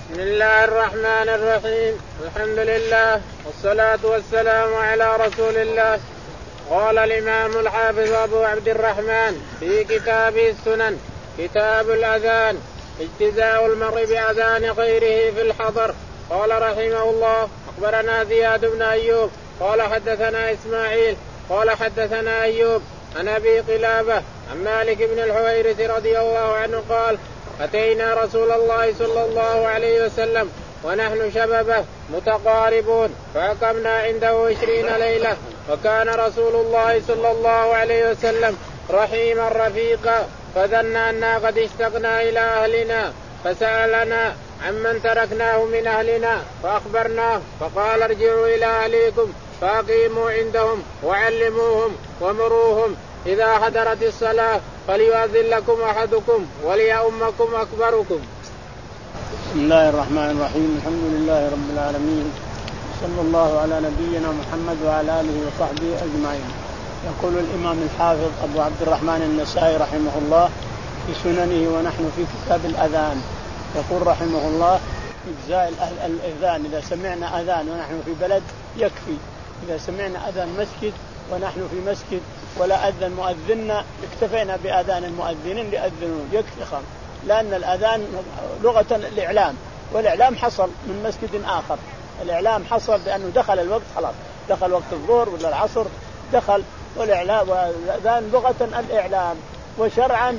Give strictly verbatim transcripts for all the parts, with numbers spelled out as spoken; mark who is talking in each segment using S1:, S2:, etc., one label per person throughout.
S1: بسم الله الرحمن الرحيم. الحمد لله والصلاة والسلام على رسول الله. قال الإمام الحافظ أبو عبد الرحمن في كتابه السنن كتاب الأذان اجتزاء المرء بأذان غيره في الحضر. قال رحمه الله أخبرنا زياد بن أيوب قال حدثنا إسماعيل قال حدثنا أيوب عن أبي قلابة عن مالك بن الحويرث رضي الله عنه قال أتينا رسول الله صلى الله عليه وسلم ونحن شبابه متقاربون فأقمنا عنده عشرين ليلة وكان رسول الله صلى الله عليه وسلم رحيما رفيقا فظننا أننا قد اشتقنا إلى أهلنا فسألنا عمن تركناه من أهلنا فأخبرناه فقال ارجعوا إلى أهليكم فأقيموا عندهم وعلموهم ومروهم إذا حضرت الصلاة فليؤذن لكم أحدكم وليؤمكم أكبركم.
S2: بسم الله الرحمن الرحيم. الحمد لله رب العالمين صلى الله على نبينا محمد وعلى آله وصحبه أجمعين. يقول الإمام الحافظ أبو عبد الرحمن النسائي رحمه الله في سننه ونحن في كتاب الأذان يقول رحمه الله إجزاء الأذان إذا سمعنا أذان ونحن في بلد يكفي، إذا سمعنا أذان مسجد ونحن في مسجد ولا أذن مؤذننا اكتفينا بأذان المؤذنين ليأذنون يكفي خمس، لأن الأذان لغة الإعلام والإعلام حصل من مسجد آخر، الإعلام حصل بأنه دخل الوقت خلاص، دخل وقت الظهر ولا العصر دخل، والإعلام والأذان لغة الإعلام وشرعا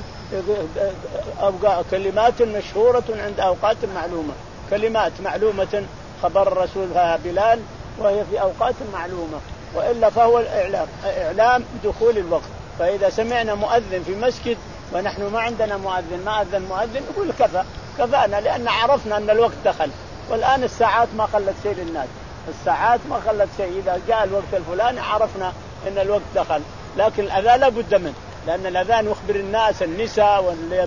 S2: كلمات مشهورة عند أوقات معلومة، كلمات معلومة خبر الرسول فيها بلال وهي في أوقات معلومة، وإلا فهو الإعلام إعلام دخول الوقت. فإذا سمعنا مؤذن في مسجد ونحن ما عندنا مؤذن ما أذن مؤذن نقول كفى كفانا، لأن عرفنا أن الوقت دخل. والآن الساعات ما خلت شيء للناس، الساعات ما خلت شيء، إذا جاء الوقت الفلاني عرفنا أن الوقت دخل. لكن الأذان لا بد منه، لأن الأذان يخبر الناس النساء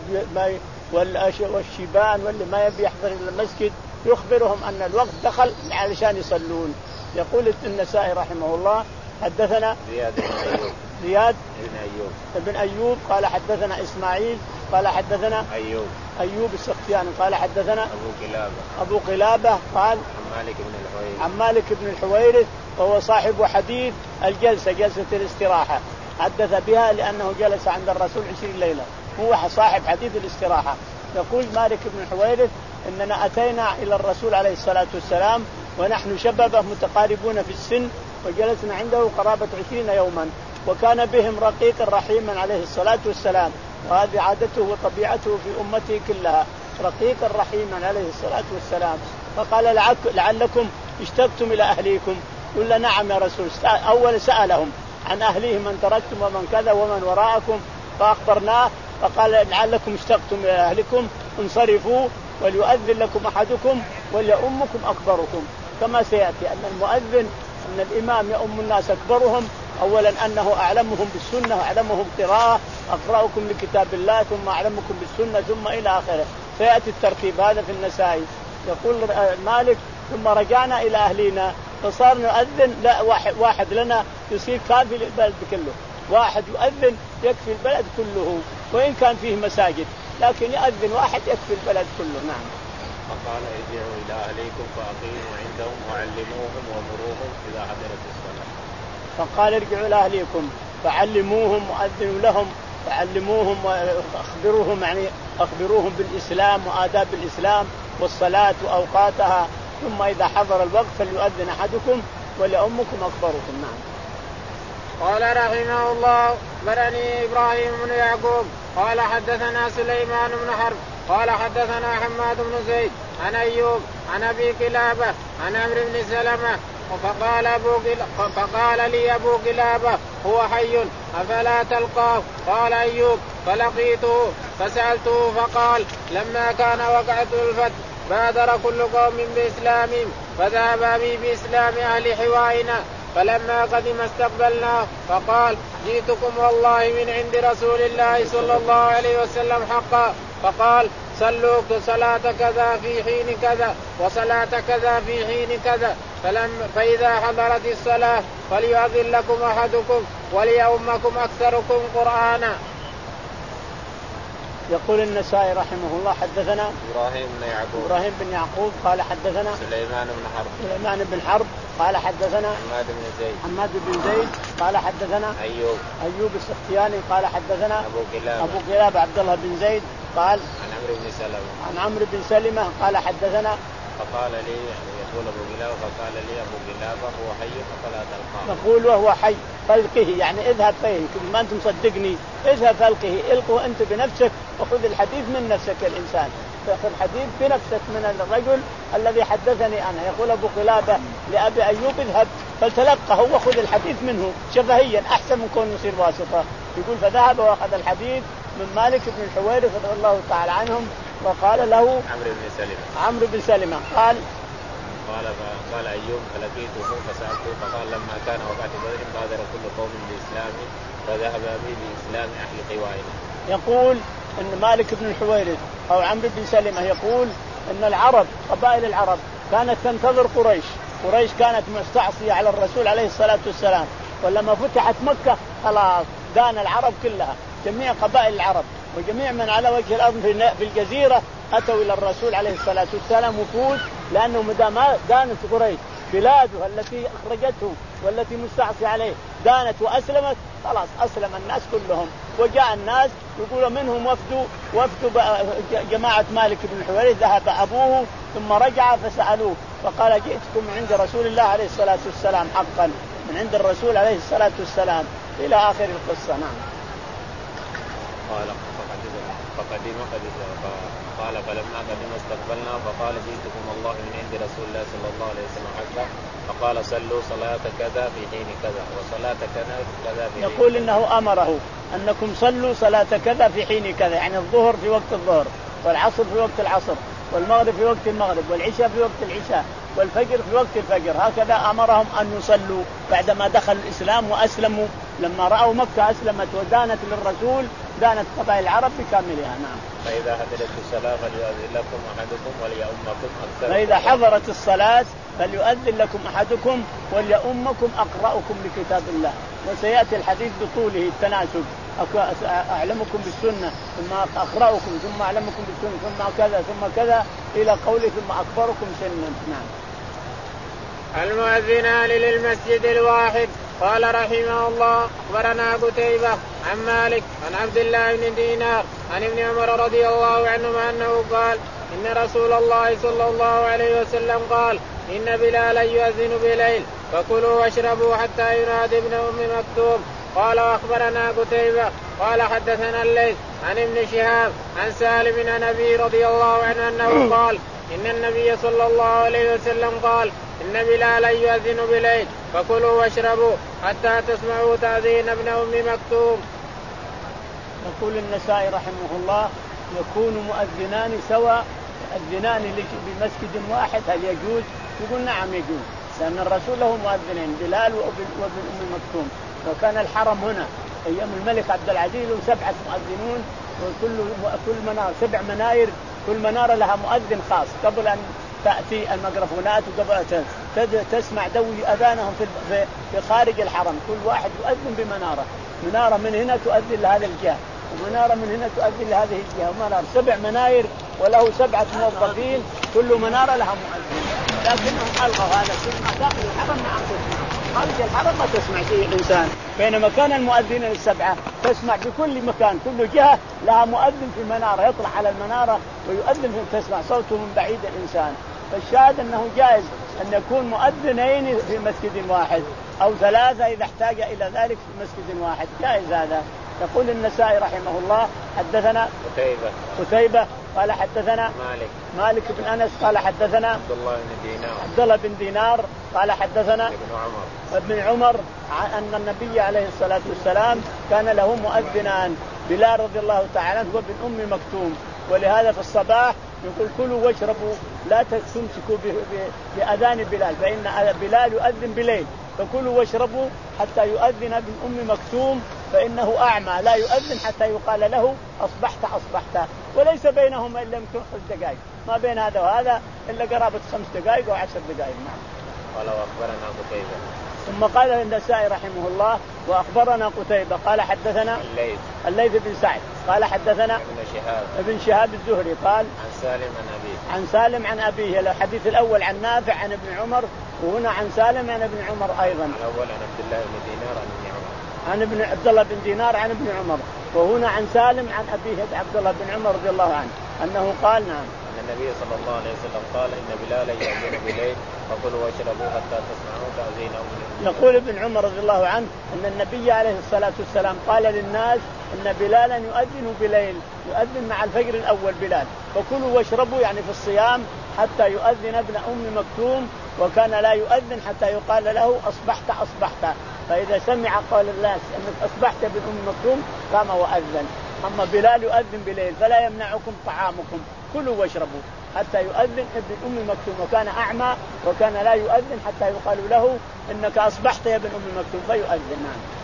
S2: والشيبان واللي ما يبي يحضر إلى المسجد يخبرهم أن الوقت دخل علشان يصلون. يقول النسائي رحمه الله حدثنا
S1: زياد بن أيوب
S2: زياد
S1: بن أيوب
S2: بن أيوب قال حدثنا إسماعيل قال حدثنا
S1: أيوب
S2: أيوب السختياني قال حدثنا
S1: أبو قلابة
S2: أبو قلابة قال
S1: عن مالك بن الحويرث
S2: عن مالك بن الحويرث وهو صاحب حديث الجلسة جلسة الاستراحة، حدث بها لأنه جلس عند الرسول عشرين ليلة، هو صاحب حديث الاستراحة. يقول مالك بن الحويرث إننا أتينا إلى الرسول عليه الصلاة والسلام ونحن شبابه متقاربون في السن وجلسنا عنده قرابة عشرين يوما، وكان بهم رقيق رحيما عليه الصلاة والسلام، وهذه عادته وطبيعته في أمته كلها، رقيق رحيما عليه الصلاة والسلام. فقال لعلكم اشتقتم إلى أهليكم، قلنا نعم يا رسول. أول سألهم عن أهليهم من تركتم ومن كذا ومن وراءكم فأخبرناه، فقال لعلكم اشتقتم إلى أهلكم انصرفوا وليؤذن لكم أحدكم وليؤمكم أكبركم. كما سيأتي أن المؤذن أن الإمام يؤم الناس أكبرهم، أولا أنه أعلمهم بالسنة أعلمهم قراءة أقرأكم لكتاب الله ثم أعلمكم بالسنة ثم إلى آخره، سيأتي الترتيب هذا في النسائي. يقول مالك ثم رجعنا إلى أهلنا فصار نؤذن لا واحد, واحد لنا يصير كافي للبلد كله، واحد يؤذن يكفي البلد كله وإن كان فيه مساجد، لكن يؤذن واحد يكفي البلد كله. نعم.
S1: فقال ارجعوا إلى أهليكم فأقيموا عندهم وعلموهم ومروهم إذا حضرت الصلاة.
S2: فقال ارجعوا إلى أهليكم فعلموهم وأذنوا لهم فعلموهم وأخبروهم يعني أخبروهم بالإسلام وآداب الإسلام والصلاة وأوقاتها، ثم إذا حضر الوقت فليؤذن أحدكم وليؤمكم أكبركم. نعم.
S1: قال رحمه الله برني إبراهيم بن يعقوب قال حدثنا سليمان بن حرب قال حدثنا حماد بن زيد عن أيوب عن أبي قلابة عن عمرو بن سلمة فقال, أبو قل... فقال لي أبو قلابة هو حي أفلا تلقاه؟ قال أيوب فلقيته فسألته فقال لما كان وقعة الفتح بادر كل قوم بإسلامهم فذهب بي بإسلام أهل حوائنا، فلما قدم استقبلناه فقال جئتكم والله من عند رسول الله صلى الله عليه وسلم حقا، فقال صلوا صلاة كذا في حين كذا وصلاة كذا في حين كذا، فلم فإذا حضرت الصلاة فليؤذن لكم أحدكم وليؤمكم أكثركم قرآنا.
S2: يقول النسائي رحمه الله حدثنا
S1: إبراهيم بن يعقوب
S2: إبراهيم بن يعقوب قال حدثنا
S1: سليمان بن حرب
S2: سليمان بن حرب قال حدثنا
S1: حماد بن زيد
S2: حماد بن زيد قال حدثنا
S1: أيوب
S2: أيوب السختياني قال حدثنا
S1: أبو كلاب
S2: أبو كلاب عبد الله بن زيد قال
S1: عن عمرو بن سلمة
S2: عن عمرو بن سلمة قال حدثنا
S1: فقال لي يعني يقول أبو كلاب فقال لي أبو كلاب هو حي فلا تلقاه.
S2: نقول وهو حي فالقه يعني اذهب فيه كل ما أنت مصدقني اذهب فالقه القه أنت بنفسك وخذ الحديث من نفسك الإنسان تأخذ حديث بنفسك من الرجل الذي حدثني أنا. يقول أبو قلابة لأبي أيوب اذهب فالتلقه وخذ الحديث منه شفهيا أحسن من كون يصير واسطة. يقول فذهب وأخذ الحديث من مالك بن الحويرث رضي الله تعالى عنهم وقال له
S1: عمرو بن سلمة
S2: عمرو بن سلمة قال
S1: قال قال أيوب فلقيته فسألته فقال لما كان وقت بدر بادر كل قوم بإسلام فذهب به بإسلام أهل قوائنا.
S2: يقول أن مالك بن الحويرث أو عمرو بن سلمة يقول أن العرب قبائل العرب كانت تنتظر قريش. قريش كانت مستعصية على الرسول عليه الصلاة والسلام ولما فتحت مكة خلاص دان العرب كلها جميع قبائل العرب وجميع من على وجه الأرض في الجزيرة أتوا إلى الرسول عليه الصلاة والسلام وفود لأنه مدام دانت قريش بلاده التي أخرجته والتي مستعصي عليه دانت وأسلمت خلاص أسلم الناس كلهم. وجاء الناس يقول منهم وفد وفد جماعة مالك بن الحويرث ذهب أبوه ثم رجع فسألوه فقال جئتكم من عند رسول الله عليه الصلاة والسلام حقا من عند الرسول عليه الصلاة والسلام إلى آخر القصة. نعم.
S1: قال فقدم قال فلما قدم استقبلنا فقال جئتكم الله من عند رسول الله صلى الله عليه وسلم حقا فقال صلوا صلاة كذا في حين كذا وصلاة كذا في حين.
S2: يقول إنه أمره أنكم صلوا صلاة كذا في حين كذا يعني الظهر في وقت الظهر والعصر في وقت العصر والمغرب في وقت المغرب والعشاء في وقت العشاء والفجر في وقت الفجر. هكذا أمرهم أن يصلوا بعدما دخلوا الإسلام وأسلموا. لما رأوا مكة أسلمت ودانت للرسول دانت قبائل العرب بكاملها. نعم.
S1: فإذا حضرت الصلاة فليؤذن لكم أحدكم وليؤمكم أكثر.
S2: فإذا حضرت الصلاة فليؤذن لكم أحدكم وليؤمكم أقرأكم لكتاب الله. وسيأتي الحديث بطوله التناسب أعلمكم بالسنة ثم أقرأكم ثم أعلمكم بالسنة ثم كذا ثم كذا إلى قوله ثم أكبركم سنا. نعم.
S1: المؤذنان للمسجد الواحد. قال رحمه الله أخبرنا قتيبة عن مالك عن عبد الله بن دينار عن ابن عمر رضي الله عنهما أنه قال إن رسول الله صلى الله عليه وسلم قال إن بلالا يؤذن بليل فكلوا واشربوا حتى ينادي ابن أم مكتوم. قال وأخبرنا قتيبة قال حدثنا الليث عن ابن شهاب عن سالم عن أبي رضي الله عنه أنه قال إن النبي صلى الله عليه وسلم قال إن بلالا يؤذن بليل فكلوا واشربوا حتى تسمعوا تأذين ابن أم مكتوم.
S2: يقول النسائي رحمه الله يكون مؤذنان سواء يؤذنان بمسجد واحد هل يجوز؟ يقول نعم يجوز لأن الرسول له مؤذنين بلال وابن أم مكتوم. وكان الحرم هنا أيام الملك عبد العزيز سبعة مؤذنون وكل كل منار سبع مناير كل منارة لها مؤذن خاص قبل أن تأتي الميكروفونات وقبل تسمع دوي أذانهم في في خارج الحرم. كل واحد يؤذن بمنارة منارة من هنا تؤذن لهذه الجهة ومنارة من هنا تؤذن لهذه الجهة ومنارة سبع مناير وله سبعة موظفين كل منارة لها مؤذن. لكنهم ألغوا هذا السمع داخل الحرم مع تسمع خارج الحرم ما تسمع فيه الإنسان. بينما كان المؤذنين السبعة تسمع بكل مكان كل جهة لها مؤذن في منارة يطلع على المنارة ويؤذن تسمع صوته من بعيد الإنسان. فالشاهد أنه جائز أن يكون مؤذنين في مسجد واحد أو ثلاثة إذا احتاج إلى ذلك في مسجد واحد جائز هذا. يقول النسائي رحمه الله حدثنا
S1: قتيبة
S2: قتيبة قال حدثنا
S1: مالك
S2: مالك بن أنس قال حدثنا
S1: عبد الله بن دينار
S2: عبد الله بن دينار قال حدثنا
S1: ابن عمر
S2: ابن عمر أن النبي عليه الصلاة والسلام كان له مؤذنان بلال رضي الله تعالى عنه وابن أم مكتوم. ولهذا في الصباح يقول كلوا واشربوا لا تمسكوا بأذان بلال فإن بلال يؤذن بليل فكلوا واشربوا حتى يؤذن ابن أم مكتوم فإنه أعمى لا يؤذن حتى يقال له أصبحت أصبحت وليس بينهما إلا يمكن خمس دقائق ما بين هذا وهذا إلا قرابة خمس دقائق أو عشر دقائق. نعم.
S1: قال واخبرنا قتيبة.
S2: ثم قال النسائي رحمه الله واخبرنا قتيبة قال حدثنا
S1: الليث
S2: الليث بن سعد قال حدثنا
S1: ابن شهاب
S2: ابن شهاب الزهري قال
S1: عن سالم عن أبيه
S2: عن سالم عن أبيه. الحديث الأول عن نافع عن ابن عمر وهنا عن سالم عن ابن عمر أيضا.
S1: الأول عن عبد الله بن دينار عن ابن عمر
S2: عن ابن عبد الله بن دينار عن ابن عمر وهنا عن سالم عن أبيه عبد الله بن عمر رضي الله عنه أنه قال نعم
S1: أن النبي صلى الله عليه وسلم قال إن بلالا يأذن بليل فكلوا واشربوا حتى تسمعوا تأذين أم.
S2: يقول ابن عمر رضي الله عنه أن النبي عليه الصلاة والسلام قال للناس إن بلالا يؤذن بليل يؤذن مع الفجر الأول بلال فكلوا واشربوا يعني في الصيام حتى يؤذن ابن أم مكتوم وكان لا يؤذن حتى يقال له أصبحت أصبحت فإذا سمع قول الناس أنك أصبحت ابن أم مكتوم قام وأذن. أما بلال يؤذن بليل فلا يمنعكم طعامكم كلوا واشربوا حتى يؤذن ابن أم مكتوم وكان أعمى وكان لا يؤذن حتى يقال له إنك أصبحت يا ابن أم مكتوم فيؤذن.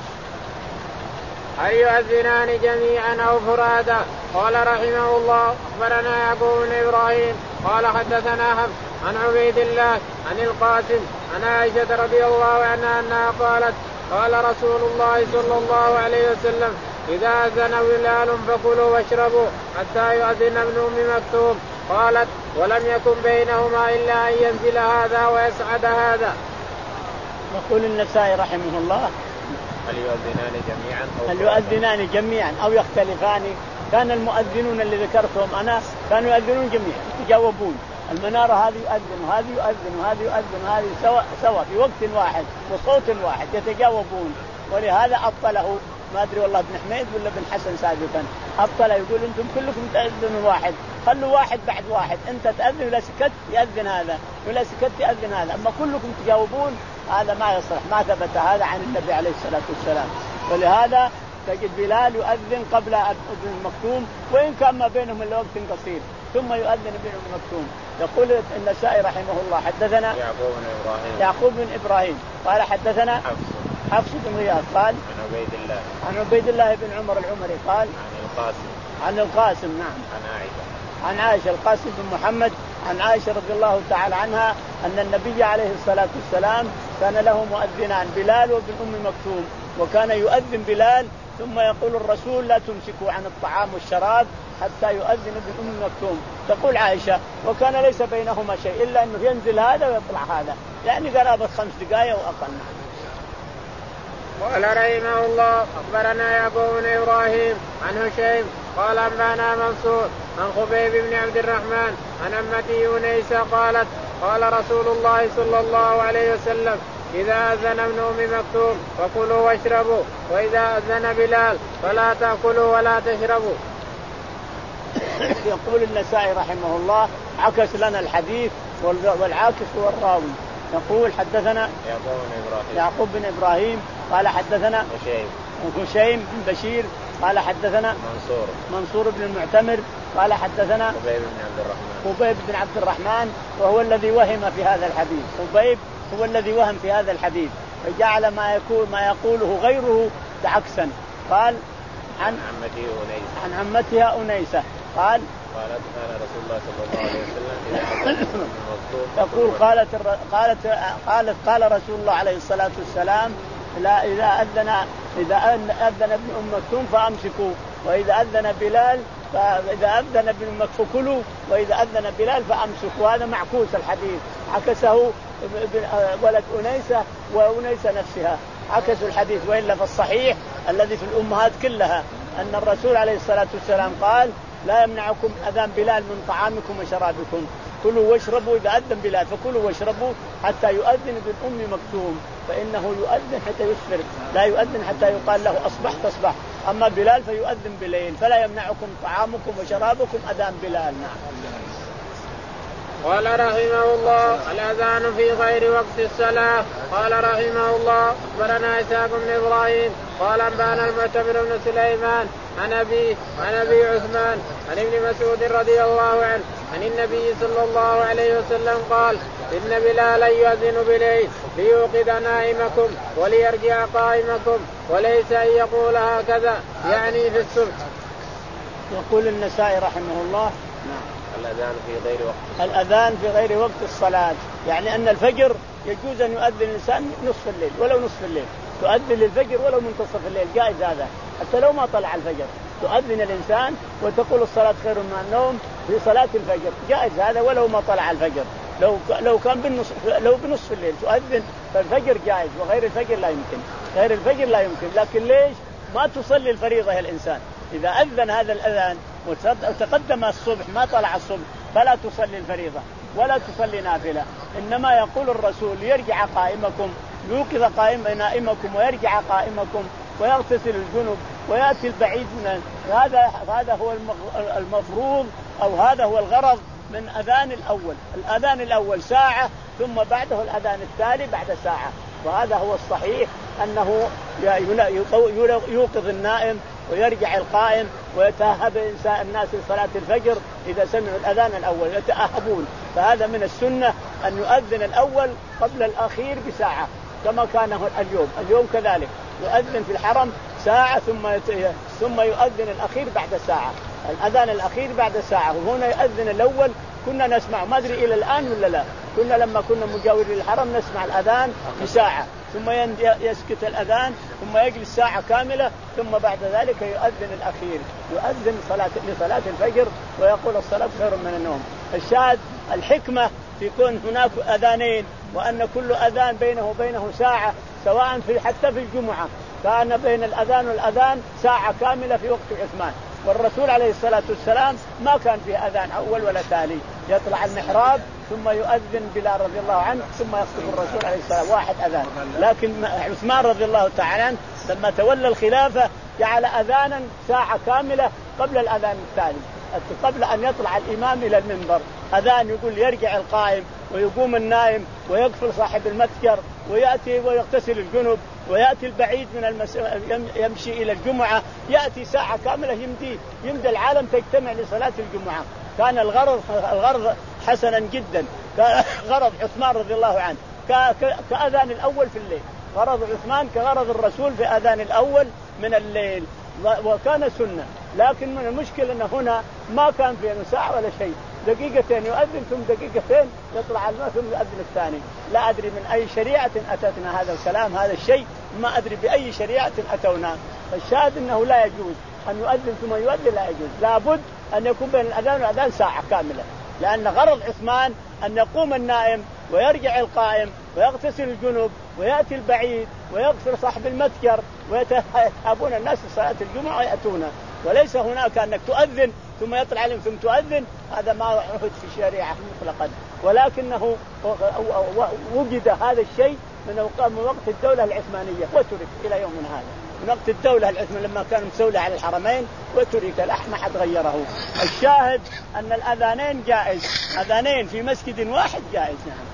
S1: هل يؤذنان جميعا أو فرادا؟ قال رحمه الله أخبرنا يعقوب بن إبراهيم قال حدثنا حفص عن عبيد الله عن القاسم عن عائشة رضي الله عنها أنها قالت قال رسول الله صلى الله عليه وسلم إذا أذن بلال فكلوا واشربوا حتى يؤذن ابن أم مكتوم. قالت ولم يكن بينهما إلا أن ينزل هذا ويسعد هذا.
S2: يقول النسائي رحمه الله
S1: هل يؤذنان جميعا أو
S2: هل يؤذنان جميعا أو يختلفان؟ كان المؤذنون اللي ذكرتهم أنا كانوا يؤذنون جميعا يتجاوبون المنارة هذه يؤذن وهذه يؤذن وهذه يؤذن وهذه سوا سوا في وقت واحد وصوت واحد يتجاوبون. ولهذا أبطله ما أدري والله ابن حميد ولا ابن حسن سابقا أبطله يقول أنتم كلكم تأذنون واحد خلوا واحد بعد واحد أنت تأذن ولا سكت يأذن هذا ولا سكت يأذن هذا أما كلكم تجاوبون هذا ما يصلح ما ثبت هذا عن النبي عليه الصلاة والسلام. ولهذا تجد بلال يؤذن قبل ابن المكتوم وإن كان ما بينهم إلا وقت قصير ثم يؤذن ابن المكتوم. يقول النسائي رحمه الله حدثنا
S1: يعقوب بن إبراهيم
S2: يعقوب بن إبراهيم قال حدثنا
S1: حفص
S2: حفص بن غياث قال
S1: عن عبيد الله
S2: عن عبيد الله بن عمر العمري قال
S1: عن القاسم
S2: عن القاسم نعم
S1: عن عائشة
S2: عن عائشة القاسم بن محمد عن عائشة رضي الله تعالى عنها أن النبي عليه الصلاة والسلام كان له مؤذنان بلال وابن أم مكتوم وكان يؤذن بلال ثم يقول الرسول لا تمسكوا عن الطعام والشراب حتى يؤذن ابن أم مكتوم. تقول عائشة وكان ليس بينهما شيء إلا أنه ينزل هذا ويطلع هذا يعني قرابة خمس دقائق وأقل.
S1: قال رحمه الله أخبرنا يعقوب بن إبراهيم عن هشيم قال أنبانا منصور عن خبيب بن عبد الرحمن عن أمتي يونيسة قالت قال رسول الله صلى الله عليه وسلم إذا أذن ابن أم مكتوم فكلوا واشربوا وإذا أذن بلال فلا تأكلوا ولا تشربوا.
S2: يقول النسائي رحمه الله عكس لنا الحديث والعاكس هو الراوي. يقول حدثنا
S1: يعقوب بن إبراهيم
S2: يعقوب بن إبراهيم قال حدثنا
S1: هشيم
S2: هشيم بن بشير قال حدثنا
S1: منصور
S2: منصور بن المعتمر قال حدثنا
S1: خبيب بن عبد الرحمن
S2: خبيب بن عبد الرحمن وهو الذي وهم في هذا الحديث. خبيب هو الذي وهم في هذا الحديث فجعل ما يقول ما يقوله غيره عكسا. قال عن
S1: عمتي أنيسة
S2: عن عمتها أنيسة قال
S1: قالت كان رسول الله صلى الله عليه وسلم
S2: يقول قالت قالت قالت قال رسول الله عليه الصلاة والسلام لا إذا أذن إذا أذن ابن أم مكتوم فأمسكوا وإذا أذن بلال فإذا أذن ابن أم مكتوم كلوا وإذا أذن بلال فأمسكوا. هذا معكوس الحديث عكسه ولد أنيسة وأنيسة نفسها عكسوا الحديث. وإلا فالصحيح الذي في الأمهات كلها أن الرسول عليه الصلاة والسلام قال لا يمنعكم أذان بلال من طعامكم وشرابكم كلوا واشربوا إذا أذن بلال فكلوا واشربوا حتى يؤذن ابن أم مكتوم فإنه يؤذن حتى يسفر لا يؤذن حتى يقال له أصبحت أصبح. أما بلال فيؤذن بالليل فلا يمنعكم طعامكم وشرابكم أذان بلال. نعم.
S1: قال رحمه الله الأذان في غير وقت الصلاة. قال رحمه الله أخبرنا إسحاق بن إبراهيم قال أنبانا المعتمر بن سليمان عن أبي عن أبي عثمان عن ابن مسعود رضي الله عنه عن النبي صلى الله عليه وسلم قال إن بلالا يؤذن بليل ليوقظ نائمكم وليرجع قائمكم وليس أن يقول هكذا يعني في الصبح.
S2: يقول النسائي رحمه الله
S1: الأذان في غير وقت
S2: الأذان في غير وقت الصلاة يعني أن الفجر يجوز أن يؤذن الإنسان نصف الليل ولو نصف الليل، تؤذن للفجر ولو منتصف الليل، جائز هذا حتى لو ما طلع الفجر، تؤذن الإنسان وتقول الصلاة خير من النوم في صلاة الفجر، جائز هذا ولو ما طلع الفجر، لو لو كان بالنصف لو بنصف الليل تؤذن فالفجر جائز، وغير الفجر لا يمكن، غير الفجر لا يمكن. لكن ليش ما تصلي الفريضة يا الإنسان؟ إذا أذن هذا الأذان وتقدم الصبح ما طلع الصبح فلا تصلي الفريضة ولا تصلي نافلة، إنما يقول الرسول يرجع قائمكم، يوقظ قائم نائمكم ويرجع قائمكم ويغتسل الجنب ويأتي البعيد من هذا. هذا هو المفروض أو هذا هو الغرض من أذان الأول. الأذان الأول ساعة ثم بعده الأذان التالي بعد ساعة، وهذا هو الصحيح أنه يوقظ النائم ويرجع القائم ويتأهب الناس لصلاة الفجر إذا سمعوا الأذان الأول يتأهبون. فهذا من السنة أن يؤذن الأول قبل الأخير بساعة كما كان اليوم. اليوم كذلك يؤذن في الحرم ساعة ثم ثم يؤذن الأخير بعد ساعة، الأذان الأخير بعد ساعة، وهنا يؤذن الأول. كنا نسمع ما أدري إلى الآن ولا لا، كنا لما كنا مجاورين للحرم نسمع الأذان بساعة ثم يسكت الأذان ثم يجلس ساعة كاملة ثم بعد ذلك يؤذن الأخير، يؤذن صلاة لصلاة الفجر ويقول الصلاة خير من النوم. الشاهد الحكمة في كون هناك أذانين وأن كل أذان بينه وبينه ساعة، سواء في حتى في الجمعة كان بين الأذان والأذان ساعة كاملة في وقت عثمان، والرسول عليه الصلاة والسلام ما كان فيه أذان أول ولا تالي، يطلع المحراب ثم يؤذن بلال رضي الله عنه ثم يخطب الرسول عليه السلام واحد أذان. لكن عثمان رضي الله تعالى عنه لما تولى الخلافة جعل أذانا ساعة كاملة قبل الأذان التالي، قبل أن يطلع الإمام إلى المنبر أذان يقول يرجع القائم ويقوم النائم ويقفل صاحب المتجر ويأتي ويغتسل الجنب ويأتي البعيد من المس... يمشي إلى الجمعة، يأتي ساعة كاملة يمدي يمدي العالم تجتمع لصلاة الجمعة. كان الغرض الغرض حسنا جدا، غرض عثمان رضي الله عنه ك... ك... كأذان الأول في الليل، غرض عثمان كغرض الرسول في أذان الأول من الليل، وكان سنة. لكن من المشكلة أن هنا ما كان فيه ساعة ولا شيء، دقيقتين يؤذن ثم دقيقتين يطلع الماء ثم يؤذن الثاني. لا أدري من أي شريعة أتتنا هذا الكلام، هذا الشيء ما أدري بأي شريعة أتونا. فالشاهد أنه لا يجوز أن يؤذن ثم يؤذن، لا يجوز، لابد أن يكون بين الأذان والأذان ساعة كاملة، لأن غرض عثمان أن يقوم النائم ويرجع القائم ويغتسل الجنوب ويأتي البعيد ويغفر صاحب المتجر ويتهابون الناس لصلاة الجمعة ويأتون، وليس هناك أنك تؤذن ثم يطلع عليهم ثم تؤذن، هذا ما عهد في الشريعة مطلقا. ولكنه وجد هذا الشيء من وقت الدولة العثمانية وترك إلى يومنا هذا، من وقت الدولة العثمانية لما كانوا مسؤولة على الحرمين وترك، ما حد غيره. الشاهد أن الأذانين جائز، أذانين في مسجد واحد جائز. نعم.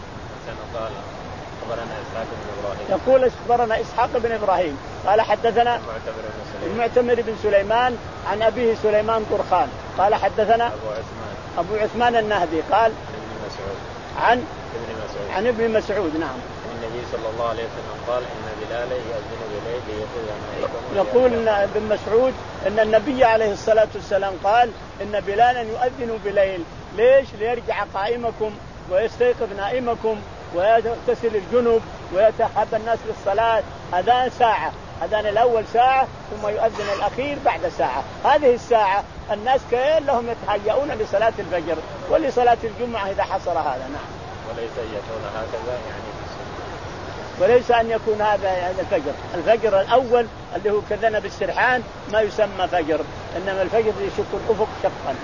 S2: يقول أخبرنا إسحاق بن إبراهيم قال حدثنا المعتمر بن سليمان عن أبيه سليمان طرخان قال حدثنا أبو عثمان, أبو عثمان النهدي قال عن ابن مسعود عن ابن مسعود. نعم.
S1: النبي صلى الله عليه وسلم قال إن بلال يؤذن بليل ليقول
S2: يقول ابن مسعود إن النبي عليه الصلاة والسلام قال إن بلالا يؤذن بليل. ليش؟ ليرجع قائمكم ويستيقظ نائمكم ويغتسل الجنوب ويتحب الناس للصلاة. أذان ساعة، أذان الأول ساعة ثم يؤذن الأخير بعد ساعة. هذه الساعة الناس كلهم يتهيئون لصلاة الفجر ولصلاة الجمعة إذا حصل هذا. نعم.
S1: وليس أن يكون هكذا يعني
S2: وليس أن يكون هذا يعني الفجر. الفجر الأول اللي هو كذنا بالسرحان ما يسمى فجر، إنما الفجر يشق الأفق شقا.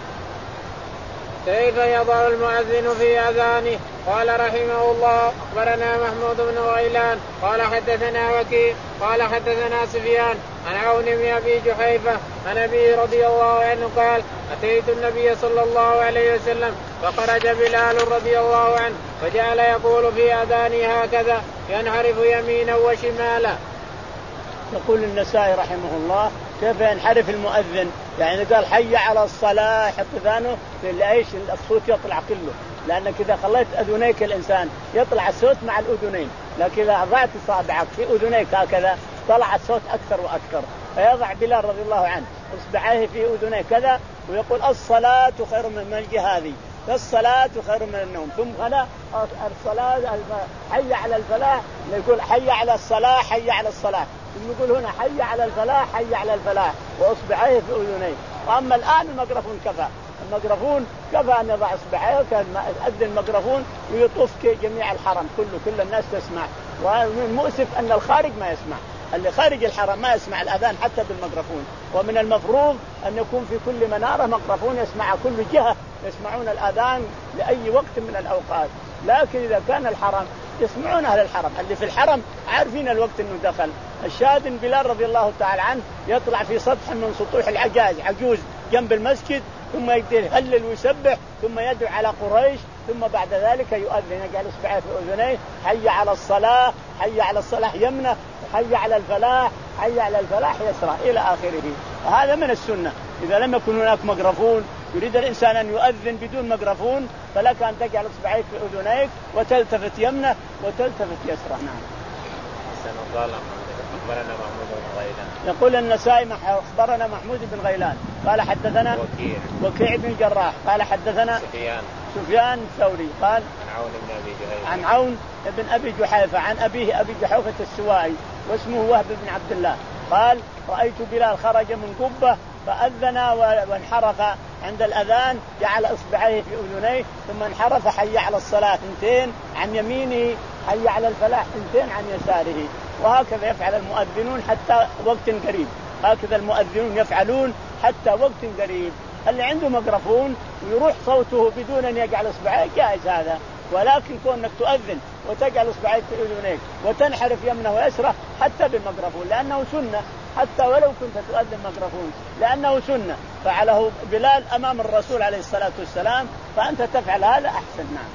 S1: كيف يضع المؤذن في أذانه؟ قال رحمه الله أخبرنا محمود بن غيلان قال حدثنا وكيع قال حدثنا سفيان عن عون بن أبي جحيفة عن أبي رضي الله عنه قال أتيت النبي صلى الله عليه وسلم فخرج بلال رضي الله عنه فجعل يقول في أذانه هكذا ينحرف يمينا وشمالا.
S2: يقول النسائي رحمه الله كيف ينحرف المؤذن؟ يعني قال حي على الصلاة يحط أذانه لأيش الصوت يطلع كله، لأنك إذا خليت أذنيك الإنسان يطلع الصوت مع الأذنين، لكن إذا ضعت صابعك في أذنيك هكذا طلع الصوت أكثر وأكثر. فيضع بلال رضي الله عنه إصبعيه في أذنيه كذا ويقول الصلاة خير من الجهاد، فالصلاة خير من النوم. ثم هنا الصلاة حي على الفلاح، يقول حي على الصلاة حي على الصلاة، ثم يقول هنا حي على الفلاح حي على الفلاح وأصبعيه في أذنيه. وأما الآن الميكروفون كفى، الميكروفون كفى أن يضع إصبعيه أذن الميكروفون ويطوف جميع الحرم كله، كل الناس تسمع. والمؤسف أن الخارج ما يسمع، اللي خارج الحرم ما يسمع الأذان حتى بالميكروفون. ومن المفروض أن يكون في كل منارة ميكروفون يسمع كل جهة، يسمعون الأذان لأي وقت من الأوقات. لكن إذا كان الحرم يسمعون أهل الحرم، اللي في الحرم عارفين الوقت أنه دخل. الشاهد بلال رضي الله تعالى عنه يطلع في سطح من سطوح العجاز عجوز جنب المسجد، ثم يهلل ويسبح، ثم يدعو على قريش، ثم بعد ذلك يؤذن يجعل اصبعه في اذنيه حي على الصلاه حي على الصلاه يمنه، حي على الفلاح حي على الفلاح يسرى الى اخره. وهذا من السنه. اذا لم يكن هناك ميكروفون يريد الانسان ان يؤذن بدون ميكروفون، فلك ان تجعل اصبعيك في اذنيك وتلتفت يمنه وتلتفت يسرى. نعم.
S1: قال أخبرنا محمود بن غيلان.
S2: يقول النسائي أخبرنا محمود بن غيلان قال حدثنا
S1: وكيع
S2: وكيع بن الجراح قال حدثنا
S1: سفيان
S2: سفيان الثوري قال
S1: عن عون بن أبي جحيفة
S2: عن عون بن أبي جحيفة عن أبيه أبي جحيفة السوائي واسمه وهب بن عبد الله قال رأيت بلال خرج من قبة فأذن وانحرف عند الأذان جعل إصبعيه في أذنيه ثم انحرف حي على الصلاة اثنتين عن يمينه حي على الفلاح اثنتين عن يساره. وهكذا يفعل المؤذنون حتى وقت قريب، هكذا المؤذنون يفعلون حتى وقت قريب. اللي عنده ميكروفون ويروح صوته بدون أن يجعل إصبعيه جائز هذا، ولكن كونك تؤذن وتجعل إصبعيك في أذنيك وتنحرف يمنه ويسره حتى بالميكروفون لأنه سنة، حتى ولو كنت تؤذن ميكروفون لأنه سنة فعله بلال أمام الرسول عليه الصلاة والسلام، فأنت تفعل هذا أحسن. نعم.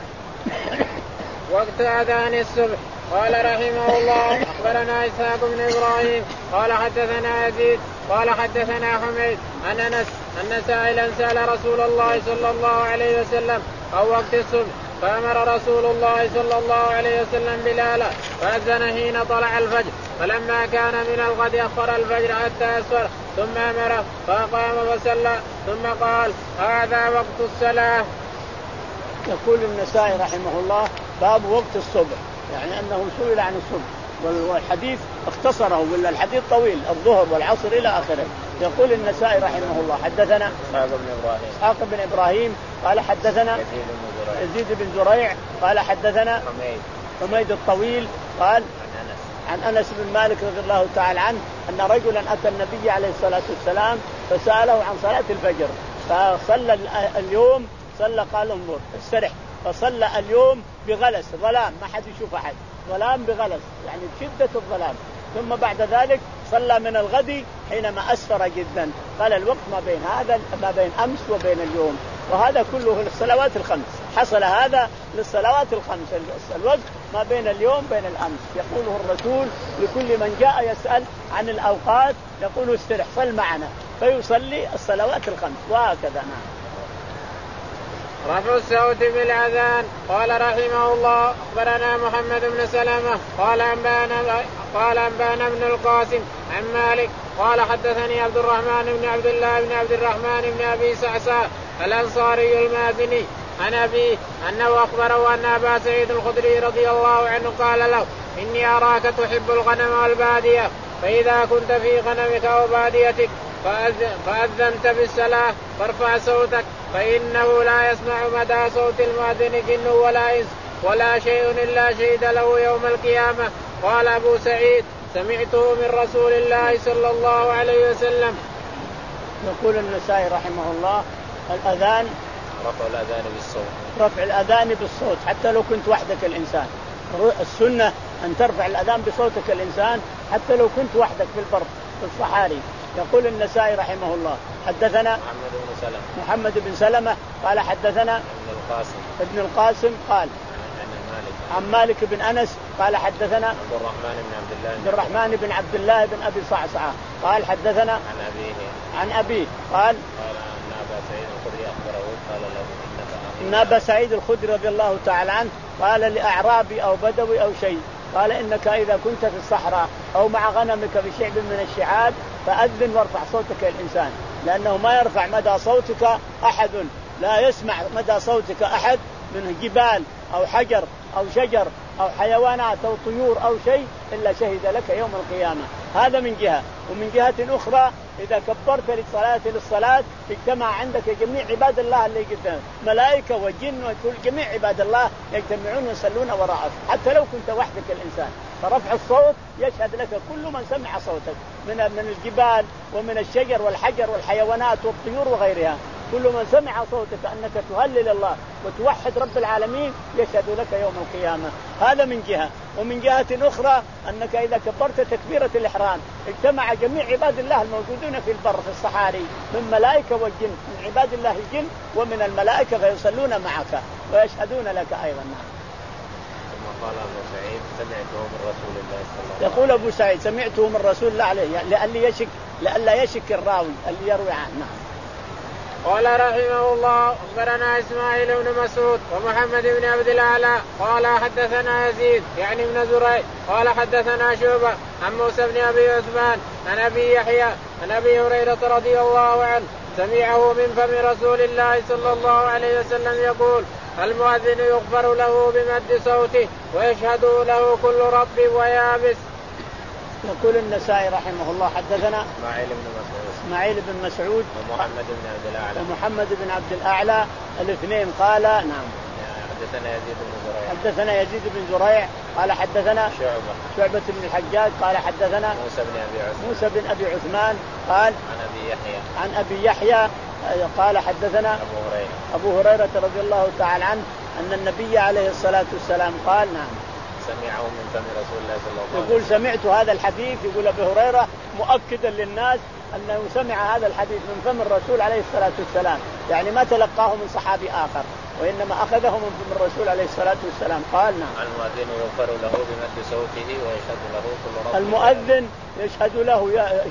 S1: وقت أذان الصبح. قال رحمه الله أخبرنا إسحاق بن إبراهيم قال حدثنا يزيد قال حدثنا حميد عن أنس أن سائلا سأل رسول الله صلى الله عليه وسلم عن وقت الصبح فأمر رسول الله صلى الله عليه وسلم بلالا فأذن حين طلع الفجر، فلما كان من الغد أخر الفجر حتى أسفر ثم أمر فقام وصلى ثم قال هذا وقت الصلاة.
S2: يقول النسائي رحمه الله باب وقت الصبح، يعني أنه سئل عن الصبح والحديث اختصره ولا الحديث طويل الظهر والعصر إلى آخره. يقول النسائي رحمه الله حدثنا
S1: إسحاق بن إبراهيم
S2: إسحاق بن إبراهيم قال حدثنا يزيد بن زريع قال حدثنا
S1: حميد
S2: حميد الطويل قال عن أنس بن مالك رضي الله تعالى عنه أن رجلا أتى النبي عليه الصلاة والسلام فسأله عن صلاة الفجر فصلى اليوم صلى قال انظر استرح فصلى اليوم بغلس ظلام ما حد يشوف أحد، ظلام بغلس يعني بشدة الظلام، ثم بعد ذلك صلى من الغد حينما أسفر جدا. قال الوقت ما بين هذا ما بين أمس وبين اليوم، وهذا كله للصلوات الخمس، حصل هذا للصلوات الخمس الوقت ما بين اليوم بين الأمس. يقوله الرسول لكل من جاء يسأل عن الأوقات يقول استرح صل معنا فيصلي الصلوات الخمس وهكذا. نعم.
S1: رفع الصوت بالأذان. قال رحمه الله أخبرنا محمد بن سلمة قال أنبانا قال أنبانا ابن القاسم عن مالك قال حدثني عبد الرحمن بن عبد الله بن عبد الرحمن بن أبي سعسع الأنصاري المازني عن أبيه أنه أخبره أن أبا سعيد الخدري رضي الله عنه قال له إني أراك تحب الغنم والبادية، فإذا كنت في غنمك أو باديتك فأذنت بالصلاة فارفع صوتك فإنه لا يسمع مدى صوت المؤذن جن ولا إنس ولا شيء إلا شهد له يوم القيامة. قال أبو سعيد سمعته من رسول الله صلى الله عليه وسلم.
S2: يقول النسائي رحمه الله الأذان
S1: رفع الأذان بالصوت
S2: رفع الأذان بالصوت حتى لو كنت وحدك الإنسان، السنة أن ترفع الأذان بصوتك الإنسان حتى لو كنت وحدك في البر في الصحاري. يقول النسائي رحمه الله حدثنا
S1: محمد بن سلمة
S2: محمد بن سلمة قال حدثنا
S1: ابن القاسم
S2: ابن القاسم قال عن مالك بن أنس قال حدثنا
S1: عبد الرحمن بن عبد الله
S2: عبد الرحمن بن عبد الله بن أبي صعصعة قال حدثنا
S1: عن أبيه
S2: عن أبيه قال إن أبا سعيد الخدري رضي الله تعالى عنه قال لأعرابي أو بدوي أو شيء قال إنك إذا كنت في الصحراء أو مع غنمك بشعب من الشعاب فأذن وارفع صوتك الإنسان، لأنه ما يرفع مدى صوتك أحد لا يسمع مدى صوتك أحد من جبال أو حجر أو شجر أو حيوانات أو طيور أو شيء إلا شهد لك يوم القيامة. هذا من جهة. ومن جهة أخرى إذا كبرت للصلاة للصلاة اجتمع عندك جميع عباد الله اللي قدام، ملائكة وجن وكل جميع عباد الله يجتمعون ويصلون وراءك حتى لو كنت وحدك الإنسان. فرفع الصوت يشهد لك كل من سمع صوتك من من الجبال ومن الشجر والحجر والحيوانات والطيور وغيرها. كل من سمع صوتك أنك تهلل الله وتوحد رب العالمين يشهد لك يوم القيامة. هذا من جهة. ومن جهة أخرى أنك إذا كبرت تكبيرة الإحرام اجتمع جميع عباد الله الموجودون في البر في الصحاري من ملائكة والجن، من عباد الله الجن ومن الملائكة فيصلون معك ويشهدون لك أيضا.
S3: قال أبو سعيد سمعته من رسول الله صلى الله عليه وسلم.
S2: يقول أبو سعيد سمعته من رسول الله عليه يعني لألا يشك لألا يشك الراوي اللي يروي عنه.
S1: قال رحمه الله أخبرنا إسماعيل بن مسعود ومحمد بن عبد الأعلى قال حدثنا يزيد يعني بن زريع قال حدثنا شعبة عن موسى بن أبي عثمان عن أبي يحيى عن أبي هريرة رضي الله عنه سمعه من فم رسول الله صلى الله عليه وسلم يقول المؤذن يغفر له بمد صوته ويشهد له كل رطب ويابس.
S2: يقول النسائي رحمه الله حدثنا
S3: إسماعيل بن مسعود
S2: إسماعيل بن مسعود
S3: ومحمد بن عبد الأعلى
S2: ومحمد بن عبد الأعلى الاثنين قال نعم
S3: حدثنا يزيد بن زريع
S2: حدثنا يزيد بن زريع قال حدثنا
S3: شعبة
S2: شعبة بن الحجاج قال حدثنا
S3: موسى بن أبي عثمان
S2: موسى بن أبي عثمان قال
S3: عن أبي يحيى
S2: عن أبي يحيى قال حدثنا
S3: أبو هريرة
S2: أبو هريرة رضي الله تعالى عنه أن النبي عليه الصلاة والسلام قال نعم
S3: سمعه من فم رسول الله صلى الله عليه وسلم.
S2: يقول سمعت هذا الحديث يقول أبو هريرة مؤكدا للناس أنه سمع هذا الحديث من فم الرسول عليه الصلاة والسلام، يعني ما تلقاه من صحابي آخر وإنما أخذه من فم الرسول عليه الصلاة والسلام. قال نعم
S3: المؤذن يغفر له بمد صوته ويشهد له كل رب.
S2: المؤذن يشهد له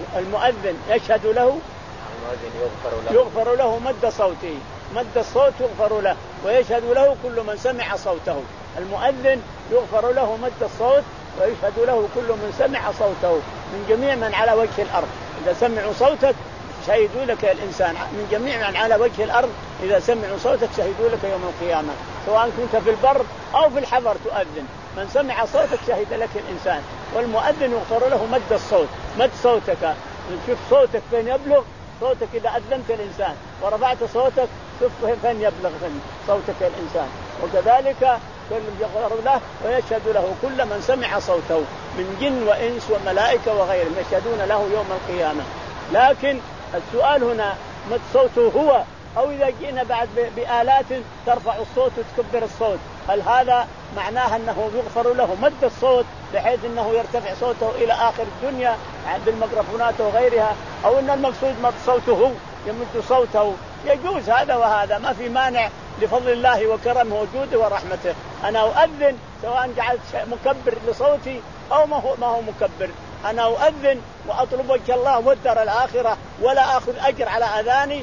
S2: المؤذن يشهد له
S3: المؤذن يغفر له
S2: يغفر له مد صوته، مد الصوت يغفر له ويشهد له كل من سمع صوته. المؤذن يغفر له مد الصوت ويشهد له كل من سمع صوته من جميع من على وجه الأرض. إذا سمعوا صوتك شهدوا لك الإنسان من جميع من على وجه الأرض، إذا سمعوا صوتك شهدوا لك يوم القيامة، سواء كنت في البر أو في الحضر تؤذن، من سمع صوتك شهد لك الإنسان. والمؤذن يغفر له مد الصوت، مد صوتك، شوف صوتك فين يبلغ، صوتك إذا أذنت الإنسان ورفعت صوتك شوف فين يبلغ فين صوتك الإنسان. وكذلك كل يغفر له ويشهد له كل من سمع صوته من جن وإنس وملائكة وغيرهم يشهدون له يوم القيامة. لكن السؤال هنا مد صوته هو أو إذا جئنا بعد بآلات ترفع الصوت وتكبر الصوت، هل هذا معناه أنه يغفر له مد الصوت بحيث أنه يرتفع صوته إلى آخر الدنيا بالميكروفونات وغيرها، أو أن المقصود مد صوته هو يمد صوته؟ يجوز هذا وهذا، ما في مانع لفضل الله وكرمه وجوده ورحمته. أنا أؤذن سواء جعلت مكبر لصوتي أو ما هو ما هو مكبر، أنا أؤذن وأطلب وجه الله والدار الآخرة ولا أخذ أجر على أذاني،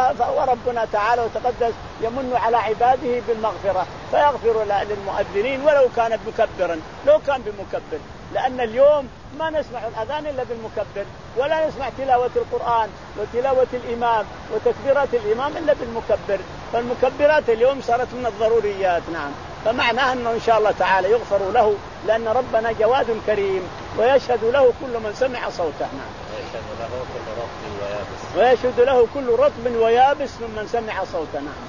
S2: وربنا تعالى وتقدس يمن على عباده بالمغفرة فيغفر للمؤذنين ولو كان مكبرا، لو كان بمكبر، لأن اليوم ما نسمع الأذان إلا بالمكبر، ولا نسمع تلاوة القرآن وتلاوة الإمام وتكبيرات الإمام إلا بالمكبر، فالمكبرات اليوم صارت من الضروريات. نعم، فمعناه أنه إن شاء الله تعالى يغفر له لأن ربنا جواد كريم ويشهد له كل من سمع صوته. نعم،
S3: ويشهد له كل رطب ويابس
S2: ويشهد له كل رطب ويابس ممن سمع صوته. نعم.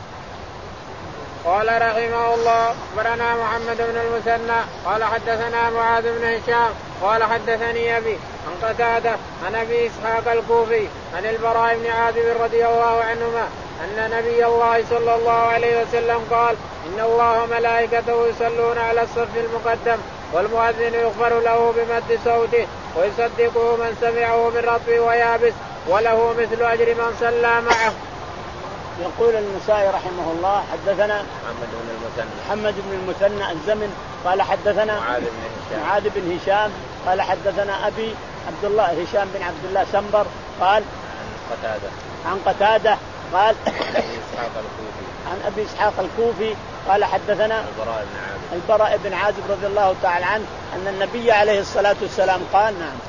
S1: قال رحمه الله أخبرنا محمد بن المثنى قال حدثنا معاذ بن هشام قال حدثني أبي عن قتادة عن أبي إسحاق الكوفي عن البراء بن عازب رضي الله عنهما أن نبي الله صلى الله عليه وسلم قال إن الله ملائكته يصلون على الصف المقدم والمؤذن يغفر له بمد صوته ويصدقه من سمعه من رطب ويابس وله مثل أجر من صلى معه.
S2: يقول النسائي رحمه الله حدثنا
S3: محمد بن المثنى
S2: محمد بن المثنى الزمن قال حدثنا
S3: معاذ بن هشام
S2: معاذ بن هشام قال حدثنا أبي عبد الله هشام بن عبد الله سنبر قال
S3: عن قتادة
S2: عن قتادة قال
S3: أبي إسحاق الكوفي
S2: عن أبي إسحاق الكوفي قال حدثنا
S3: البراء بن عازب
S2: البراء بن عازب رضي الله تعالى عنه أن النبي عليه الصلاة والسلام قال نعم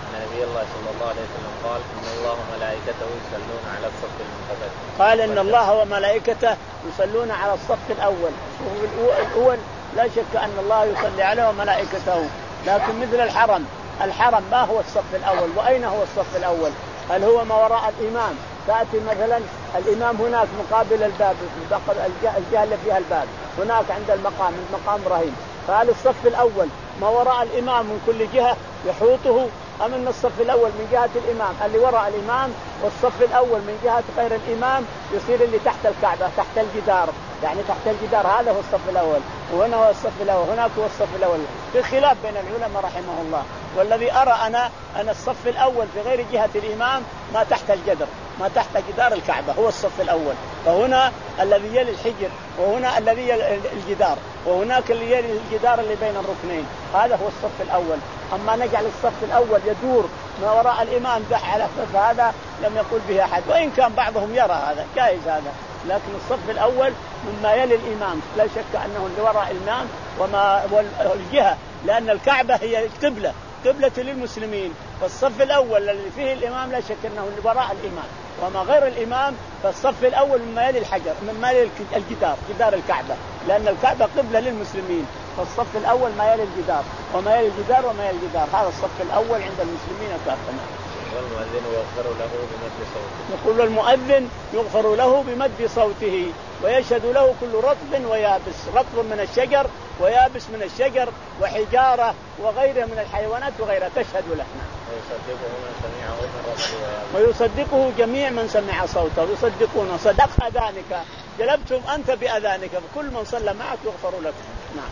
S3: أن نبي الله صلى الله عليه وسلم قال إن الله وملائكته يصلون على الصف المنتظر.
S2: قال إن الله وملائكته يصلون على الصف الأول. الأول لا شك أن الله يصلي عليه وملائكته، لكن مثل الحرم، الحرم ما هو الصف الأول؟ وأين هو الصف الأول؟ هل هو ما وراء الإمام؟ تأتي مثلا الإمام هناك مقابل الباب، الجهة اللي فيها الباب هناك عند المقام، المقام رهيب، فهل الصف الأول ما وراء الإمام من كل جهة يحوطه، أم أن الصف الأول من جهة الإمام اللي وراء الإمام، والصف الأول من جهة غير الإمام يصير اللي تحت الكعبة تحت الجدار، يعني تحت الجدار، هذا هو الصف الأول، وهنا هو الصف الأول، هناك هو الصف الأول. في خلاف بين العلماء رحمه الله، والذي أرى أنا أن الصف الأول في غير جهة الإمام ما تحت الجدر، ما تحت جدار الكعبة هو الصف الأول، فهنا الذي يلي الحجر، وهنا الذي يلي الجدار، وهناك اللي يلي الجدار اللي بين الركنين، هذا هو الصف الأول. أما نجعل الصف الأول يدور ما وراء الإمام على فهذا لم يقل به أحد، وإن كان بعضهم يرى هذا جائز هذا، لكن الصف الأول مما يلي الإمام لا شك أنه اللي وراء الإمام وما والجهة، لأن الكعبة هي القبلة، قبلة للمسلمين، فالصف الأول الذي فيه الإمام لا شك أنه اللي وراء الإمام، وما غير الإمام فالصف الأول مما يلي الحجر، مما يلي الجدار، جدار الكعبة، لأن الكعبة قبلة للمسلمين، فالصف الأول ما يلي الجدار، وما يلي الجدار وما يلي الجدار، هذا الصف الأول عند المسلمين كافة.
S3: والمؤذن يغفر له بمد صوته.
S2: يقول المؤذن يغفر له بمد صوته، ويشهد له كل رطب ويابس، رطب من الشجر ويابس من الشجر وحجارة وغيرها من الحيوانات وغيرها تشهد له.
S3: ويصدقه من سمعه من ربه
S2: ويصدقه جميع من سمع صوته، يصدقونه، صدق أذانك، جلبتم أنت بأذانك، فكل من صلى معك يغفر لك. نعم.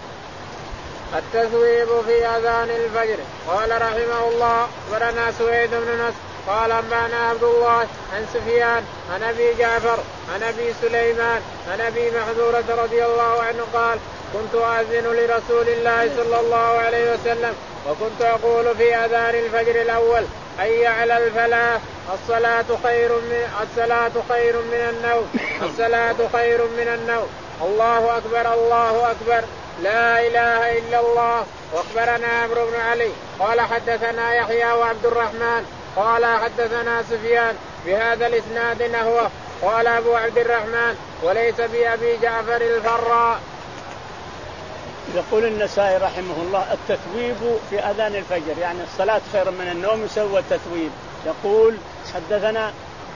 S1: التثويب في أذان الفجر. قال رحمه الله ورنا سويد بن نصر قال أنبأنا عبد الله عن سفيان عن أبي جعفر عن أبي سليمان عن أبي محذورة رضي الله عنه قال كنت أذن لرسول الله صلى الله عليه وسلم وكنت أقول في أذان الفجر الأول حي على الفلاح الصلاة خير من الصلاة خير من النوم الصلاة خير من النوم الله أكبر الله أكبر لا إله إلا الله. واخبرنا عمرو بن علي قال حدثنا يحيى وعبد الرحمن قال حدثنا سفيان بهذا الإسناد نحوه. قال أبو عبد الرحمن وليس بأبي جعفر الفراء.
S2: يقول النسائي رحمه الله التثويب في أذان الفجر، يعني الصلاة خير من النوم يسوى التثويب. يقول حدثنا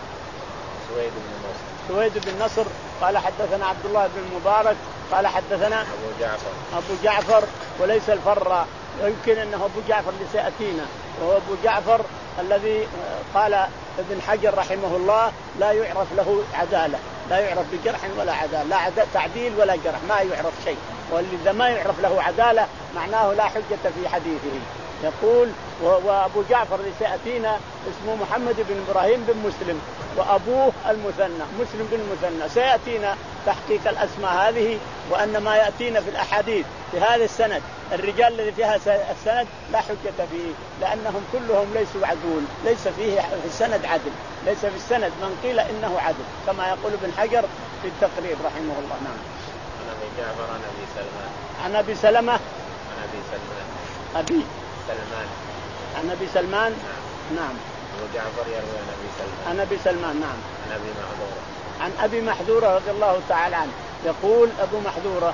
S3: سويد بن نصر
S2: سويد بن نصر قال حدثنا عبد الله بن المبارك قال حدثنا
S3: أبو جعفر
S2: أبو جعفر وليس الفراء، ويمكن أنه أبو جعفر اللي سيأتينا، وهو أبو جعفر الذي قال ابن حجر رحمه الله لا يعرف له عدالة، لا يعرف بجرح ولا عدالة، لا عد... تعديل ولا جرح، ما يعرف شيء، والذي ما يعرف له عدالة معناه لا حجة في حديثه. يقول وأبو جعفر اللي سيأتينا اسمه محمد بن إبراهيم بن مسلم، وأبوه المثنى مسلم بن المثنى. سيأتينا تحقيق الأسماء هذه، وأن ما يأتينا في الأحاديث في هذا السند الرجال الذي فيها السند لا حجة فيه، لأنهم كلهم ليسوا عدول، ليس فيه في السند عدل، ليس في السند من قيل إنه عدل، كما يقول ابن حجر في التقريب رحمه الله. نعم.
S3: عن أبي جعفر عن أبي سلمان
S2: عن أبي سلمة
S3: عن أبي سلمان
S2: أبي
S3: سلمان
S2: عن أبي سلمان. نعم. نعم.
S3: أبو جعفر يروي عن أبي سلمان
S2: عن أبي سلمان. نعم.
S3: عن أبي محذورة
S2: عن أبي محذورة رضي الله تعالى عنه. يقول أبو محذورة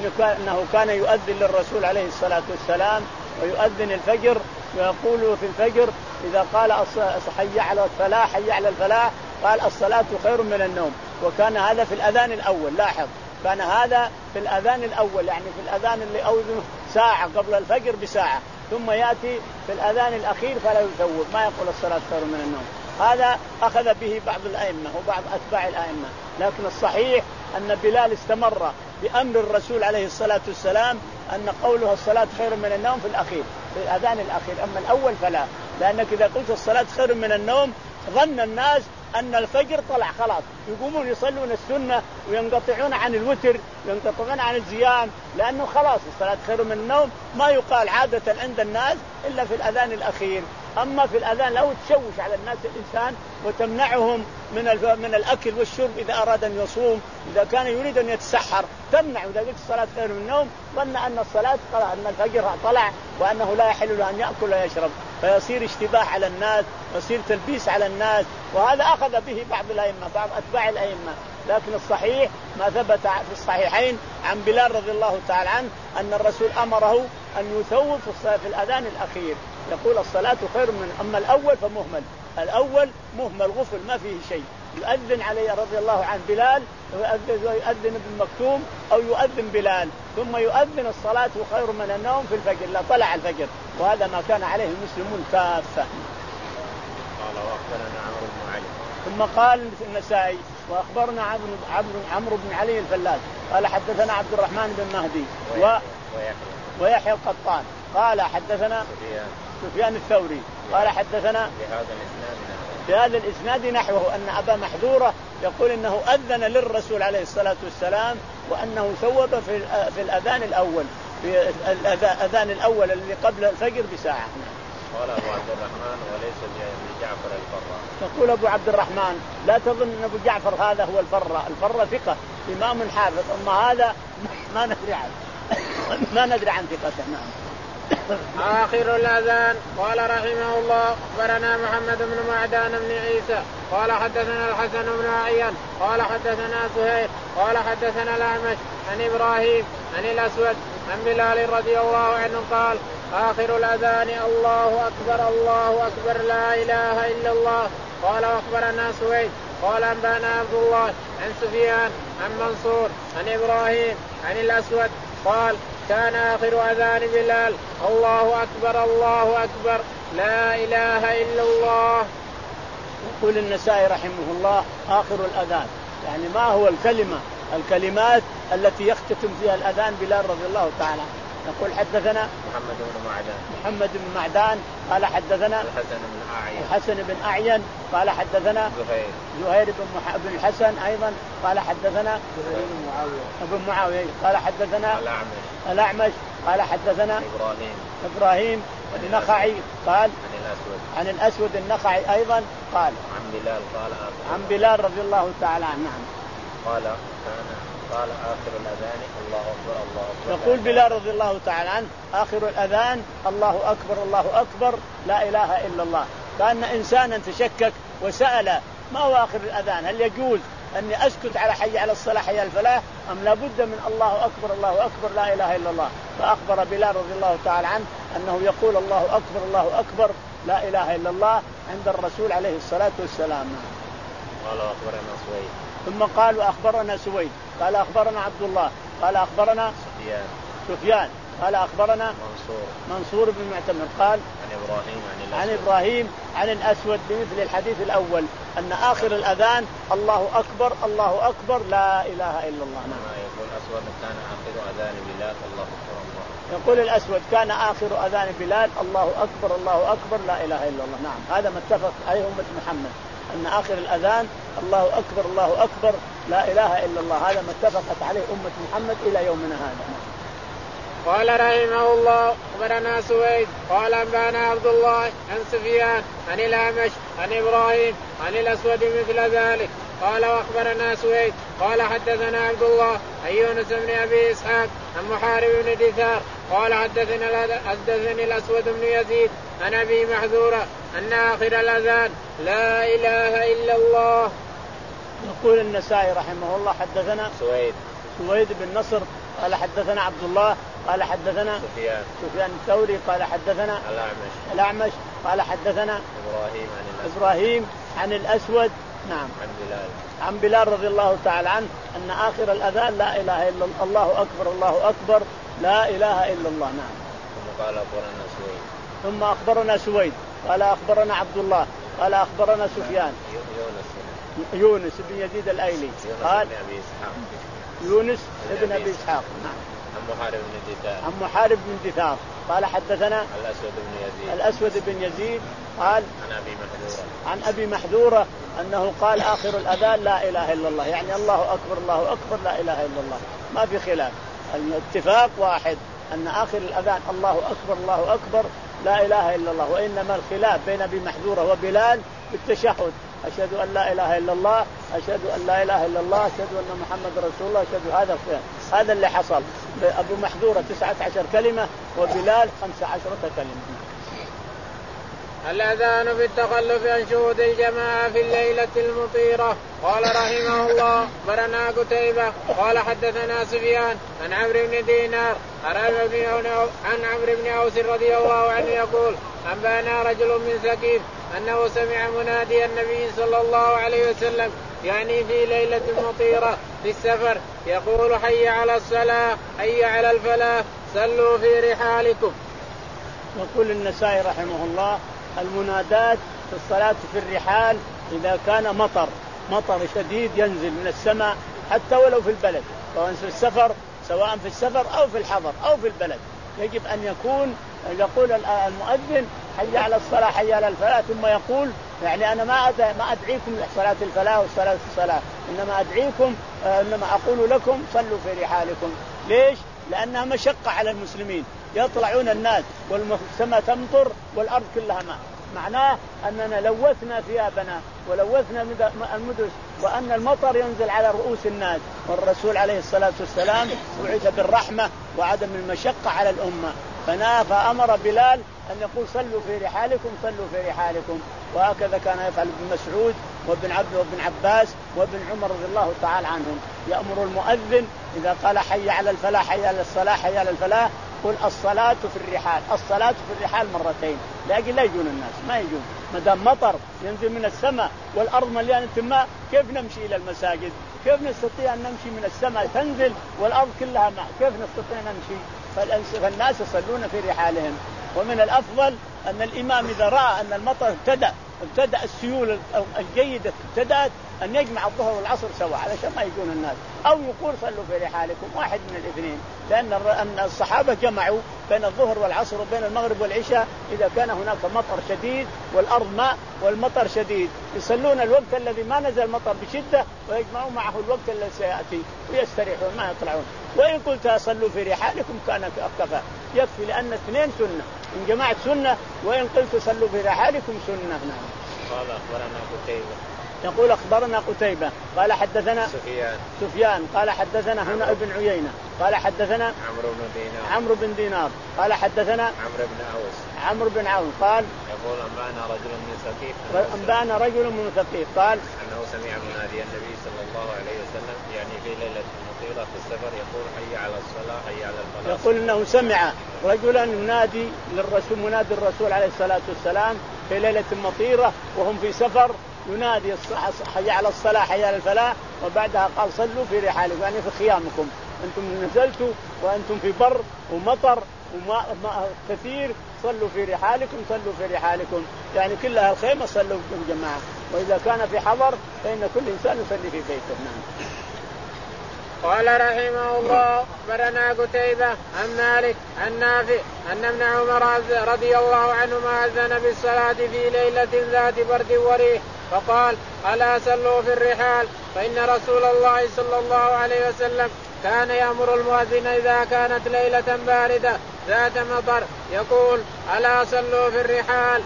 S2: إنه كان يؤذن للرسول عليه الصلاة والسلام ويؤذن الفجر، ويقول في الفجر إذا قال حي على الفلاح حي على الفلاح قال الصلاة خير من النوم. وكان هذا في الأذان الأول، لاحظ كان هذا في الأذان الأول، يعني في الأذان اللي أوذنه ساعة قبل الفجر بساعة، ثم يأتي في الأذان الأخير فلا يثوب، ما يقول الصلاة خير من النوم. هذا أخذ به بعض الأئمة وبعض أتباع الأئمة، لكن الصحيح أن بلال استمر بأمر الرسول عليه الصلاة والسلام أن قوله الصلاة خير من النوم في الأخير، في الأذان الأخير، أما الأول فلا، لأنك إذا قلت الصلاة خير من النوم ظن الناس أن الفجر طلع خلاص، يقومون يصلون السنة وينقطعون عن الوتر وينقطعون عن الزيام، لأنه خلاص الصلاة خير من النوم ما يقال عادة عند الناس إلا في الأذان الأخير. أما في الأذان لو تشوش على الناس الإنسان وتمنعهم من من الأكل والشرب إذا أراد أن يصوم، إذا كان يريد أن يتسحر تمنع، إذا قلت الصلاة خير من النوم ظن أن الصلاة أن الفجر طلع وأنه لا يحل له أن يأكل ويشرب. فيصير اشتباه على الناس، يصير تلبيس على الناس، وهذا أخذ به بعض الأئمة بعض أتباع الأئمة. لكن الصحيح ما ثبت في الصحيحين عن بلال رضي الله تعالى عنه أن الرسول أمره أن يثوب في الأذان الأخير، يقول الصلاة خير من، أما الأول فمهمل، الأول مهمل غفل ما فيه شيء. يؤذن علي رضي الله عنه بلال، يؤذن ابن مكتوم أو يؤذن بلال، ثم يؤذن الصلاة خير من النوم في الفجر لا طلع الفجر، وهذا ما كان عليه المسلمون كافة.
S3: قال وأخبرنا عمرو بن علي.
S2: ثم قال النسائي وأخبرنا عمرو بن علي الفلاس قال حدثنا عبد الرحمن بن مهدي و... ويحيى القطان قال حدثنا سفيان الثوري قال حدثنا بهذا الإسناد نحوه أن أبا محذورة يقول إنه أذن للرسول عليه الصلاة والسلام وأنه ثوب في في الأذان الأول، في الأذان الأول الذي قبل الفجر بساعة.
S3: قال أبو عبد الرحمن وليس بجعفر الفراء.
S2: يقول أبو عبد الرحمن لا تظن أن أبو جعفر هذا هو الفراء، الفراء ثقة إمام حافظ، أما هذا ما ندري عنه ما ندري عن ثقته. نعم.
S1: آخر الأذان. قال رحمه الله أخبرنا محمد بن معدان بن عيسى قال حدثنا الحسن بن أعين قال حدثنا سهيل قال حدثنا الأعمش عن إبراهيم عن الأسود عن بلال رضي الله عنه قال آخر الأذان الله أكبر الله أكبر لا إله إلا الله. قال أخبرنا سويد قال أنبأنا عبد الله عن سفيان عن منصور عن إبراهيم عن الأسود قال كان آخر أذان بلال الله أكبر الله أكبر لا إله إلا الله.
S2: يقول النسائي رحمه الله آخر الأذان يعني ما هو الكلمة الكلمات التي يختتم فيها الأذان بلال رضي الله تعالى. يقول حدثنا
S3: محمد بن معدان
S2: محمد بن معدان قال حدثنا
S3: الحسن بن أعين
S2: الحسن بن أعين قال حدثنا
S3: زهير
S2: زهير بن مح... بن الحسن أيضا قال حدثنا
S1: بن معاوية
S2: ابن معاوية قال حدثنا
S3: الأعمش
S2: الأعمش قال حدثنا
S3: إبراهيم
S2: إبراهيم النخعي قال
S3: عن الأسود
S2: عن الأسود النخعي أيضا قال
S3: عن بلال قال آخر
S2: عن بلال رضي الله تعالى عنه. نعم.
S3: قال كان قال آخر الأذان الله أكبر الله أكبر.
S2: يقول بلال رضي الله تعالى عنه آخر الأذان الله أكبر الله أكبر لا إله إلا الله. كان إنسانا تشكك وسأل ما هو آخر الأذان، هل يجوز أني أسكت على حي على الصلاة حي الفلاح أم لابد من الله أكبر الله أكبر لا إله إلا الله. فأخبر بلال رضي الله تعالى عنه أنه يقول الله أكبر الله أكبر لا إله إلا الله عند الرسول عليه الصلاة والسلام.
S3: قال أخبرنا سويد
S2: ثم قال وأخبرنا سويد قال أخبرنا عبد الله قال أخبرنا
S3: سفيان
S2: سفيان قال أخبرنا
S3: منصور
S2: منصور بن معتمر قال
S3: عن إبراهيم عن,
S2: عن إبراهيم عن الأسود بمثل الحديث الأول أن آخر الأذان الله أكبر الله أكبر لا إله إلا الله.
S3: نعم. يقول الأسود كان آخر أذان بلال الله أكبر الله.
S2: يقول الأسود كان آخر أذان بلال الله أكبر الله أكبر لا إله إلا الله. نعم. هذا ما اتفق عليه أمة محمد أن آخر الأذان الله أكبر الله أكبر لا إله إلا الله، هذا ما اتفقت عليه أمة محمد إلى يومنا هذا.
S1: قال رحمه الله أخبرنا سويد قال أنبأنا عبد الله عن سفيان عن الأعمش عن إبراهيم عن الأسود مثل ذلك. قال وأخبرنا سويد قال حدثنا عبد الله عن يونس بن أبي إسحاق عن محارب بن دثار قال حدثني الأسود بن يزيد عن أبي محذورة أن آخر الأذان لا إله إلا الله.
S2: يقول النسائي رحمه الله حدثنا
S3: سويد
S2: سويد بن نصر قال حدثنا عبد الله قال حدثنا
S3: سفيان
S2: سفيان الثوري قال حدثنا
S3: الأعمش
S2: الأعمش قال حدثنا
S3: إبراهيم عن الأسود
S2: إبراهيم عن الأسود نعم
S3: عن بلال
S2: عن بلال رضي الله تعالى عنه أن آخر الأذان لا إله إلا الله الله أكبر الله أكبر لا إله إلا الله. نعم.
S3: ثم قال أخبرنا سويد
S2: ثم أخبرنا سويد قال أخبرنا عبد الله قال أخبرنا سفيان
S3: يونس
S2: يونس بن يزيد الأيلي قال يونس بن أبي إسحاق. نعم.
S3: عن محارب بن دثار
S2: عن محارب بن دثار قال حدثنا
S3: الأسود بن يزيد
S2: الأسود بن يزيد قال
S3: عن أبي محذورة
S2: عن أبي محذورة أنه قال آخر الأذان لا إله إلا الله، يعني الله أكبر الله أكبر لا إله إلا الله، ما في خلاف، الاتفاق واحد أن آخر الأذان الله أكبر الله أكبر لا إله إلا الله. وإنما الخلاف بين أبي محذورة وبلال بالتشهد، أشهد أن لا إله إلا الله أشهد أن لا إله إلا الله أشهد أن محمد رسول الله أشهد. هذا هذا اللي حصل. أبو محذورة تسعة عشر كلمة وبلال خمسة عشرة كلمة.
S1: الأذان في التخلف عن شهود الجماعة في الليلة المطيرة. قال رحمه الله أخبرنا قتيبة قال حدثنا سفيان عن عمرو بن دينار عن عمرو بن أوس رضي الله عنه يقول أنبانا رجل من ثقيف أنه سمع منادي النبي صلى الله عليه وسلم يعني في ليلة مطيرة في السفر يقول حي على الصلاة حي على الفلاح صلوا في رحالكم.
S2: يقول النسائي رحمه الله المنادات في الصلاة في الرحال إذا كان مطر مطر شديد ينزل من السماء حتى ولو في البلد سواء في السفر سواء في السفر أو في الحضر أو في البلد يجب أن يكون يقول المؤذن حي على الصلاة حي على الفلاح ثم يقول يعني أنا ما ما أدعيكم لصلاة الفلاح والصلاة الصلاة إنما أدعيكم إنما أقول لكم صلوا في رحالكم. ليش؟ لأنها مشقة على المسلمين يطلعون الناس والسماء تمطر والأرض كلها ماء معناه أننا لوثنا ثيابنا ولوثنا المدرس وأن المطر ينزل على رؤوس الناس والرسول عليه الصلاة والسلام بعث بالرحمة وعدم المشقة على الأمة فأمر بلال أن يقول صلوا في رحالكم صلوا في رحالكم. وهكذا كان يفعل ابن مسعود وابن عبد وابن عباس وابن عمر رضي الله تعالى عنهم يأمر المؤذن إذا قال حي على الفلاح حي على الصلاة حي على الفلاح قل الصلاة في الرحال الصلاة في الرحال مرتين لكن لا يجون الناس ما يجون ما دام مطر ينزل من السماء والأرض مليانة ماء كيف نمشي إلى المساجد كيف نستطيع أن نمشي من السماء تنزل والأرض كلها ماء كيف نستطيع أن نمشي فالناس يصلون في رحالهم. ومن الأفضل أن الإمام إذا رأى أن المطر ابتدأ ابتدأ السيول الجيدة ابتدأت أن يجمع الظهر والعصر سوا علشان ما يجون الناس أو يقول صلوا في رحالكم واحد من الاثنين لأن الصحابة جمعوا بين الظهر والعصر وبين المغرب والعشاء إذا كان هناك مطر شديد والأرض ماء والمطر شديد يصلون الوقت الذي ما نزل المطر بشدة ويجمعوا معه الوقت الذي سيأتي ويستريحون ما يطلعون. وإن قلت صلوا في رحالكم كان كفى يكفي لأن اثنين سنة إن جماعة سنة وإن قلت صلوا في رحالكم سنة.
S3: قال أخبرنا قتيبة
S2: يقول أخبرنا قتيبة قال حدثنا
S3: سفيان
S2: سفيان قال حدثنا هنا ابن عيينة قال حدثنا
S3: عمرو بن دينار
S2: عمرو بن دينار قال حدثنا
S3: عمرو بن أوس
S2: عمرو بن عون قال
S3: يقول أنبأنا رجل من ثقيف
S2: أنبأنا رجل من ثقيف قال
S3: أنه سمع منادي النبي صلى الله عليه وسلم يعني في ليلة مطيرة في السفر يقول حي على الصلاة حي على الفلاح.
S2: يقول إنه سمع رجلا ينادي للرسول منادي الرسول عليه الصلاة والسلام في ليلة مطيرة وهم في سفر ينادي حي على الصلاة حي على الفلاح وبعدها قال صلوا في رحالكم يعني في خيامكم أنتم نزلتوا وأنتم في بر ومطر وماء كثير صلوا في رحالكم صلوا في رحالكم يعني كلها الخيمة صلوا جماعة. وإذا كان في حضر فإن كل إنسان يصلي في بيته. نعم.
S1: قال رحمه الله أخبرنا قتيبة عن مالك عن نافع أن ابن عمر رضي الله عنهما أذن بالصلاة في ليلة ذات برد وريح فقال ألا صلوا في الرحال فإن رسول الله صلى الله عليه وسلم كان يأمر المؤذن إذا كانت ليلة باردة ذات مطر يقول ألا صلوا في الرحال.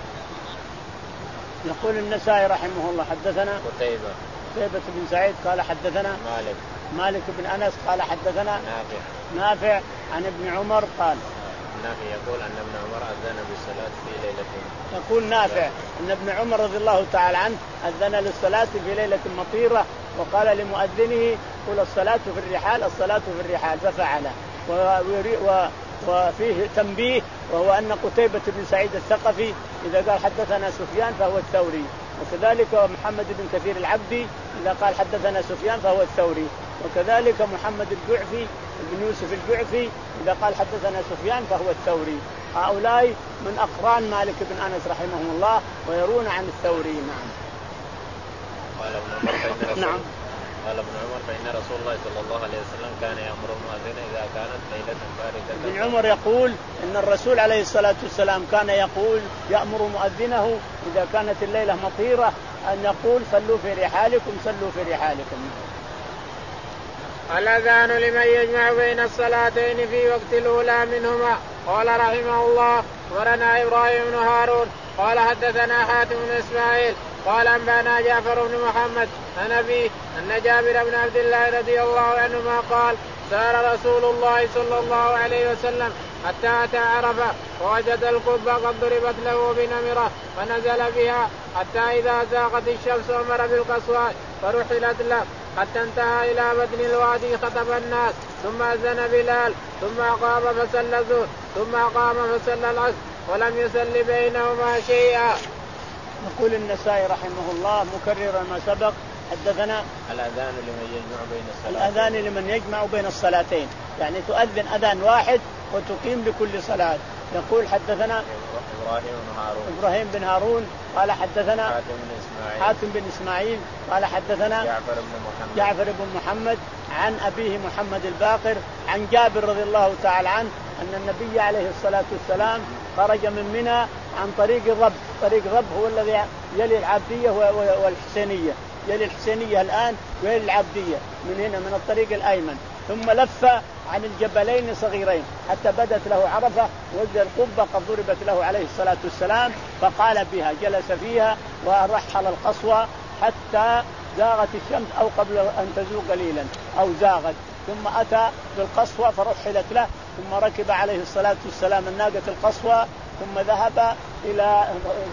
S2: يقول النسائي رحمه الله حدثنا
S3: قتيبة
S2: قتيبة بن سعيد قال حدثنا
S3: مالك
S2: مالك بن أنس قال حدثنا
S3: نافع
S2: نافع عن ابن عمر قال
S3: نافع يقول أن ابن عمر أذن بالصلاة في ليلة
S2: يقول نافع أن ابن عمر رضي الله تعالى عنه أذن للصلاة في ليلة مطيرة وقال لمؤذنه قل الصلاة في الرحال الصلاة في الرحال ففعل. وفيه تنبيه وهو أن قتيبة بن سعيد الثقفي إذا قال حدثنا سفيان فهو الثوري وكذلك محمد بن كثير العبدي إذا قال حدثنا سفيان فهو الثوري وكذلك محمد الجعفي بن يوسف الجعفي إذا قال حدثنا سفيان فهو الثوري. هؤلاء من أقران مالك بن أنس رحمهم الله ويرون عن الثوري. نعم.
S3: قال ابن عمر فإن
S2: نعم.
S3: قال ابن عمر فإن رسول الله صلى الله عليه وسلم كان يأمر المؤذن إذا كانت ليلة باردة.
S2: ابن عمر يقول إن الرسول عليه الصلاة والسلام كان يقول يأمر مؤذنه إذا كانت الليلة مطيرة أن يقول صلوا في رحالكم صلوا في رحالكم.
S1: الأذان لمن يجمع بين الصلاتين في وقت الأولى منهما. قال رحمه الله ورنا إبراهيم بن هارون قال حدثنا حاتم بن إسماعيل قال أنبانا جعفر بن محمد عن أبيه أن جابر بن عبد الله رضي الله عنهما قال سار رسول الله صلى الله عليه وسلم حتى أتى عرفة ووجد القبة قد ضربت له بنمرة فنزل بها حتى إذا زاغت الشمس أمر بالقصوى فرحلت له حتى انتهى إلى بدن الوادي خطب الناس ثم أذن بلال ثم قام فصلى الظهر ثم قام فصلى العصر ولم يصل بينهما شيئا.
S2: يقول النسائي رحمه الله مكررا ما سبق حدثنا
S3: الأذان لمن يجمع بين الصلاتين
S2: الأذان لمن يجمع بين الصلاتين يعني تؤذن أذان واحد وتقيم لكل صلاة. يقول حدثنا
S3: إبراهيم بن هارون
S2: إبراهيم بن هارون قال حدثنا
S3: حاتم بن إسماعيل
S2: حاتم بن إسماعيل قال حدثنا
S3: جعفر بن محمد
S2: جعفر بن محمد عن أبيه محمد الباقر عن جابر رضي الله تعالى عنه أن النبي عليه الصلاة والسلام خرج من منى عن طريق الرب. طريق الرب هو الذي يلي العبدية والحسينية، يلي الحسينية الآن ويلي العبدية من هنا من الطريق الأيمن، ثم لف عن الجبلين صغيرين حتى بدت له عرفة وجد القبة قد ضربت له عليه الصلاة والسلام فقال بها، جلس فيها ورحل القصوى حتى زاغت الشمس أو قبل أن تزوغ قليلا أو زاغت، ثم أتى بالقصوى فرحلت له ثم ركب عليه الصلاة والسلام الناقة القصوى ثم ذهب إلى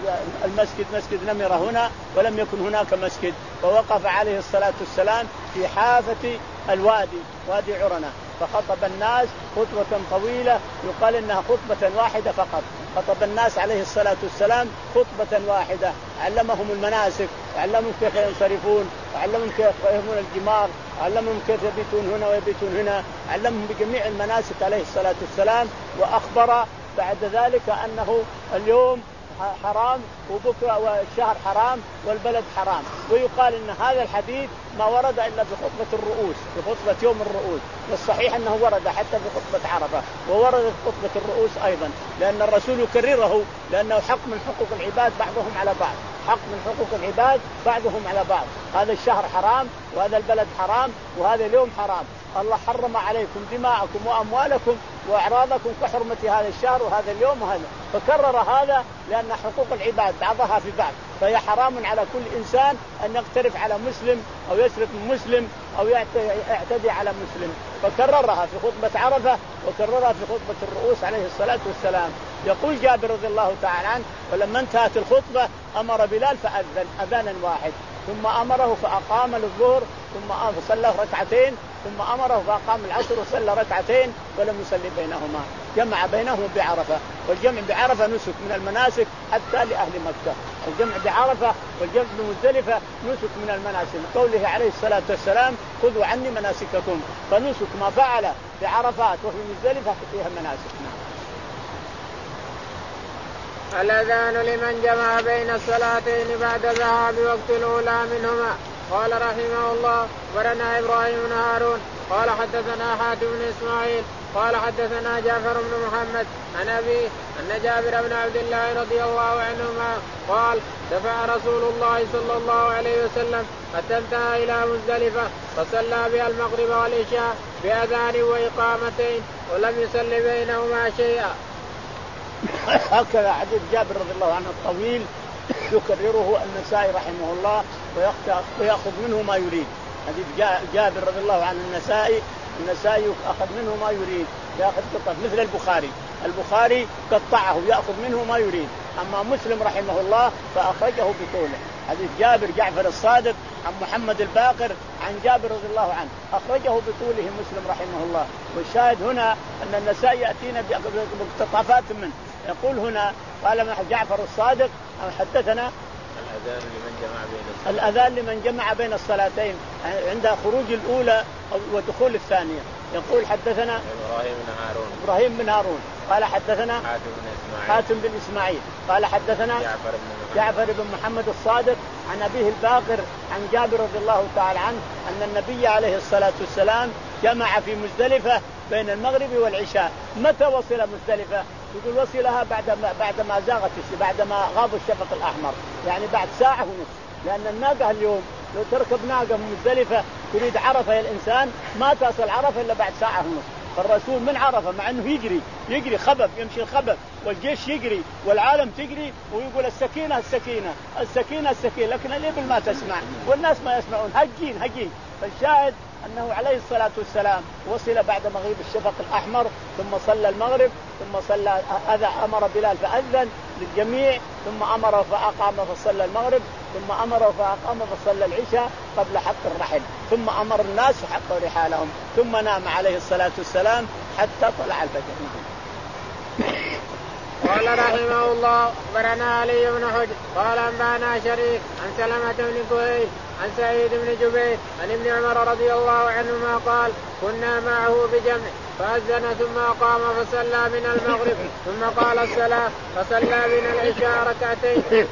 S2: المسجد مسجد نمرة هنا ولم يكن هناك مسجد، فوقف عليه الصلاة والسلام في حافة الوادي وادي عرنة فخطب الناس خطبة طويلة يقال إنها خطبة واحدة فقط. خطب الناس عليه الصلاة والسلام خطبة واحدة، علمهم المناسك وعلمهم كيف ينصرفون وعلمهم كيف يهمون الجمار وعلمهم كيف يبيتون هنا ويبيتون هنا، علمهم بجميع المناسك عليه الصلاة والسلام. وأخبر بعد ذلك أنه اليوم حرام وبكرة والشهر حرام والبلد حرام، ويقال إن هذا الحديث ما ورد إلا في خطبة الرؤوس في خطبة يوم الرؤوس، والصحيح أنه ورد حتى في خطبة عرفة وورد في خطبة الرؤوس أيضا، لأن الرسول يكرره لأنه حق من حقوق العباد بعضهم على بعض، حق من حقوق العباد بعضهم على بعض. هذا الشهر حرام وهذا البلد حرام وهذا اليوم حرام، الله حرم عليكم دماءكم وأموالكم وأعراضكم كحرمة هذا الشهر وهذا اليوم وهذا، فكرر هذا لأن حقوق العباد بعضها في بعض، فهي حرام على كل إنسان أن يقترف على مسلم أو يسرق من مسلم أو يعتدي على مسلم، فكررها في خطبة عرفة وكررها في خطبة الرؤوس عليه الصلاة والسلام. يقول جابر رضي الله تعالى عنه ولما انتهت الخطبة أمر بلال فأذن أذانا واحد ثم أمره فأقام للظهر ثم صلى ركعتين ثم أمره فأقام العصر وصلى ركعتين ولم يصلي بينهما، جمع بينهما بعرفة، والجمع بعرفة نسك من المناسك حتى لأهل مكة، الجمع بعرفة والجمع بمزدلفة نسك من المناسك، قوله عليه الصلاة والسلام خذوا عني مناسككم، فنسك ما فعل في عرفات وفي مزدلفة فيها مناسك.
S1: الأذان لمن جمع بين الصلاتين بعد ذهاب وقت الأولى منهما. قال رحمه الله ورنا إبراهيم بن هارون قال حدثنا حاتم بن إسماعيل قال حدثنا جعفر بن محمد عن أبيه أن جابر بن عبد الله رضي الله عنهما قال دفع رسول الله صلى الله عليه وسلم حتى انتهى إلى مزدلفة فصلى بها المغرب والعشاء بأذان وإقامتين ولم يصل بينهما شيئا.
S2: هكذا حديث جابر رضي الله عنه الطويل يكرره النسائي رحمه الله ويأخذ منه ما يريد. حديث جابر رضي الله عنه النسائي النسائي أخذ منه ما يريد، يأخذ قطع مثل البخاري البخاري قطعه يأخذ منه ما يريد، أما مسلم رحمه الله فأخرجه بطوله. حديث جابر جعفر الصادق عن محمد الباقر عن جابر رضي الله عنه أخرجه بطوله مسلم رحمه الله. والشاهد هنا أن النسائي يأتينا بمقتطفات منه. يقول هنا قال جعفر الصادق حدثنا
S3: الأذان لمن جمع بين الصلاتين
S2: الأذان لمن جمع بين الصلاتين عند خروج الأولى ودخول الثانية. يقول حدثنا
S3: إبراهيم بن هارون
S2: إبراهيم بن هارون قال حدثنا
S3: حاتم بن إسماعيل
S2: حاتم بن إسماعيل قال حدثنا
S3: جعفر بن
S2: جعفر بن محمد الصادق عن أبيه الباقر عن جابر رضي الله تعالى عنه أن النبي عليه الصلاة والسلام جمع في مزدلفة بين المغرب والعشاء. متى وصل مزدلفة؟ يقول وصلها بعد ما بعد ما زاغت بعد ما غاب الشفق الأحمر، يعني بعد ساعة ونصف، لأن الناقة اليوم لو تركب ناقة من مزدلفة تريد عرفة يا الإنسان ما تصل عرفة إلا بعد ساعة ونصف. فالرسول من عرفة مع أنه يجري يجري خبب يمشي الخبب والجيش يجري والعالم تجري ويقول السكينة السكينة السكينة السكينة، لكن الإبل ما تسمع والناس ما يسمعون هجين هجين. فالشاهد أنه عليه الصلاة والسلام وصل بعد مغيب الشفق الأحمر ثم صلى المغرب ثم صلى أذى أمر بلال فأذن للجميع، ثم أمر فأقام فصلى المغرب، ثم أمر فأقام فصلى العشاء قبل حق الرحل، ثم أمر الناس حقوا رحالهم، ثم نام عليه الصلاة والسلام حتى طلع الفجر.
S1: قال رحمه الله أخبرنا علي بن حجر قال أنبأنا شريك عن سلمة بن كهيل عن سعيد بن جبير عن ابن عمر رضي الله عنهما قال كنا معه بجمع فأذن ثم أقام فصلى من المغرب ثم قال الصلاة فصلى من العشاء ركعتين.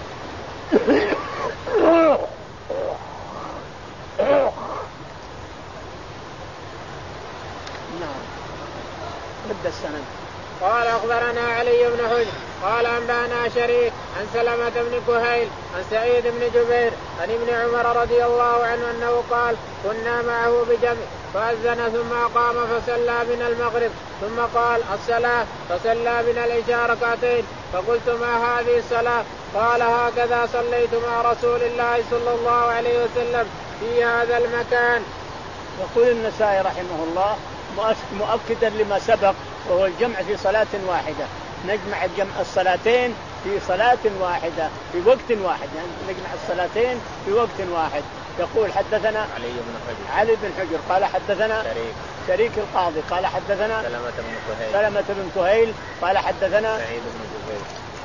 S2: نعم. رد السند.
S1: قال أخبرنا علي بن حجر قال أنبأنا شريك عن سلمة بن كهيل عن سعيد بن جبير عن ابن عمر رضي الله عنه أنه قال كنا معه بجمع فأذن ثم أقام فصلى من المغرب ثم قال الصلاة فصلى من العشاء ركعتين. فقلت ما هذه الصلاة؟ قال هكذا صليت مع رسول الله صلى الله عليه وسلم في هذا المكان.
S2: يقول النسائي رحمه الله مؤكدا لما سبق وهو الجمع في صلاة واحدة، نجمع الجمع الصلاتين في صلاة واحدة في وقت واحد، يعني نجمع الصلاتين في وقت واحد. يقول حدثنا
S3: علي بن حجر
S2: علي بن حجر قال حدثنا
S3: شريك
S2: شريك القاضي قال حدثنا
S3: سلمة بن كهيل
S2: سلمة بن كهيل قال حدثنا
S3: سعيد بن جبير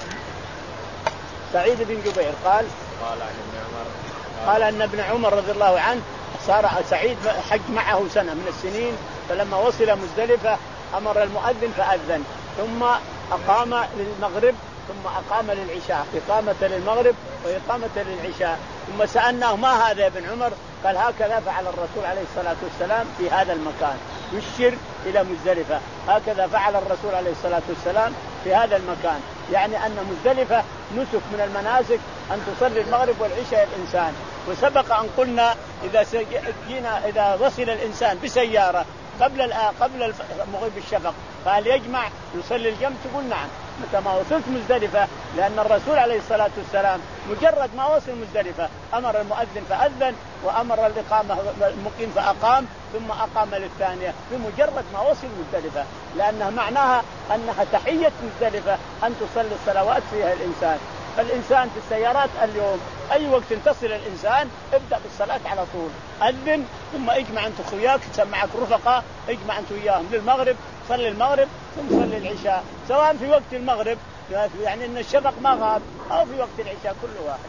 S2: سعيد بن جبير قال
S3: قال عن ابن عمر
S2: قال أن ابن عمر رضي الله عنه صار سعيد حج معه سنة من السنين، فلما وصل مزدلفة أمر المؤذن فأذن ثم أقام للمغرب ثم أقام للعشاء، إقامة للمغرب وإقامة للعشاء. ثم سألناه ما هذا يا ابن عمر؟ قال هكذا فعل الرسول عليه الصلاة والسلام في هذا المكان، يشير إلى مزدلفة، هكذا فعل الرسول عليه الصلاة والسلام في هذا المكان، يعني أن مزدلفة نسك من المناسك أن تصلي المغرب والعشاء الإنسان. وسبق أن قلنا إذا جينا إذا وصل الإنسان بسيارة قبل قبل مغيب الشفق فهل يجمع يصلي الجمع؟ تقول نعم متى ما وصلت مزدلفة، لأن الرسول عليه الصلاة والسلام مجرد ما وصل مزدلفة أمر المؤذن فأذن وأمر الإقامة المقيم فأقام ثم أقام للثانية بمجرد ما وصل مزدلفة، لأنها معناها أنها تحية مزدلفة أن تصلي الصلوات فيها الإنسان. فالإنسان في السيارات اليوم أي وقت تصل الإنسان ابدأ بالصلاة على طول، أذن ثم اجمع أنت خوياك تسمعك رفقة اجمع أنت وياهم للمغرب، صلي المغرب ثم صلي العشاء، سواء في وقت المغرب يعني إن الشفق ما غاب أو في وقت العشاء كل واحد.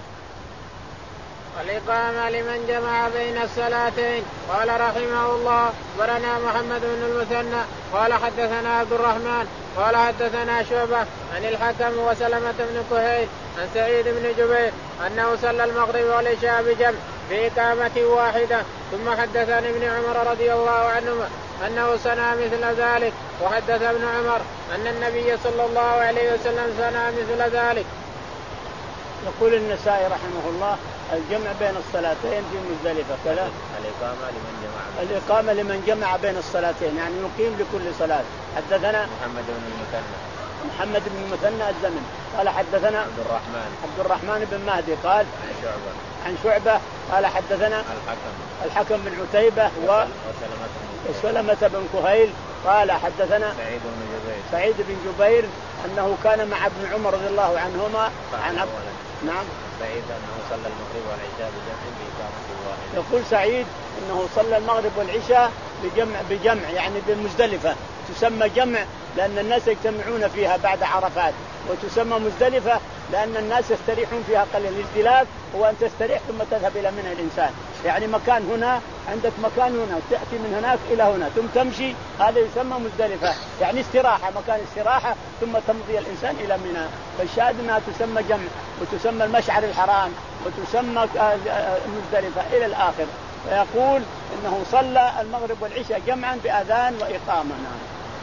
S1: الإقامة لمن جمع بين الصلاتين. قال رحمه الله ورنا محمد بن المثنى قال حدثنا عبد الرحمن قال حدثنا شعبة عن الحكم وسلمة بن كهيل عن سعيد بن جبير أنه صلى المغرب والعشاء بجمع في إقامة واحدة. ثم حدثني ابن عمر رضي الله عنهما أنه صنع مثل ذلك. وحدث ابن عمر أن النبي صلى الله عليه وسلم صنع مثل ذلك.
S2: يقول النسائي رحمه الله الجمع بين الصلاتين في مزدلفة كذا.
S3: الإقامة لمن جمع
S2: الإقامة لمن جمع بين الصلاتين يعني يقيم لكل صلاة. حدثنا
S3: محمد بن المثنى
S2: محمد بن المثنى الزمن قال حدثنا
S3: عبد الرحمن
S2: عبد الرحمن بن مهدي قال
S3: عن شعبة
S2: عن شعبة قال حدثنا
S3: الحكم
S2: الحكم بن عتيبة و وسلمة بن كهيل قال حدثنا
S3: سعيد بن جبير
S2: سعيد بن جبير أنه كان مع ابن عمر رضي الله عنهما عن عبد نعم
S3: سعيد أنه صلى المغرب والعشاء بجمع بإقامة واحدة.
S2: يقول سعيد أنه صلى المغرب والعشاء بجمع بجمع يعني بالمزدلفة، تسمى جمع لأن الناس يجتمعون فيها بعد عرفات، وتسمى مزدلفة لأن الناس يستريحون فيها قليل. الازدلاف هو أن تستريح ثم تذهب إلى منى الإنسان، يعني مكان هنا عندك مكان هنا تأتي من هناك إلى هنا ثم تمشي، هذا يسمى مزدلفة يعني استراحة، مكان استراحة ثم تمضي الإنسان إلى منى. فالشاهد أنها تسمى جمع وتسمى المشعر الحرام وتسمى مزدلفة إلى الآخر. فيقول إنه صلى المغرب والعشاء جمعا بأذان وإقامة. نعم.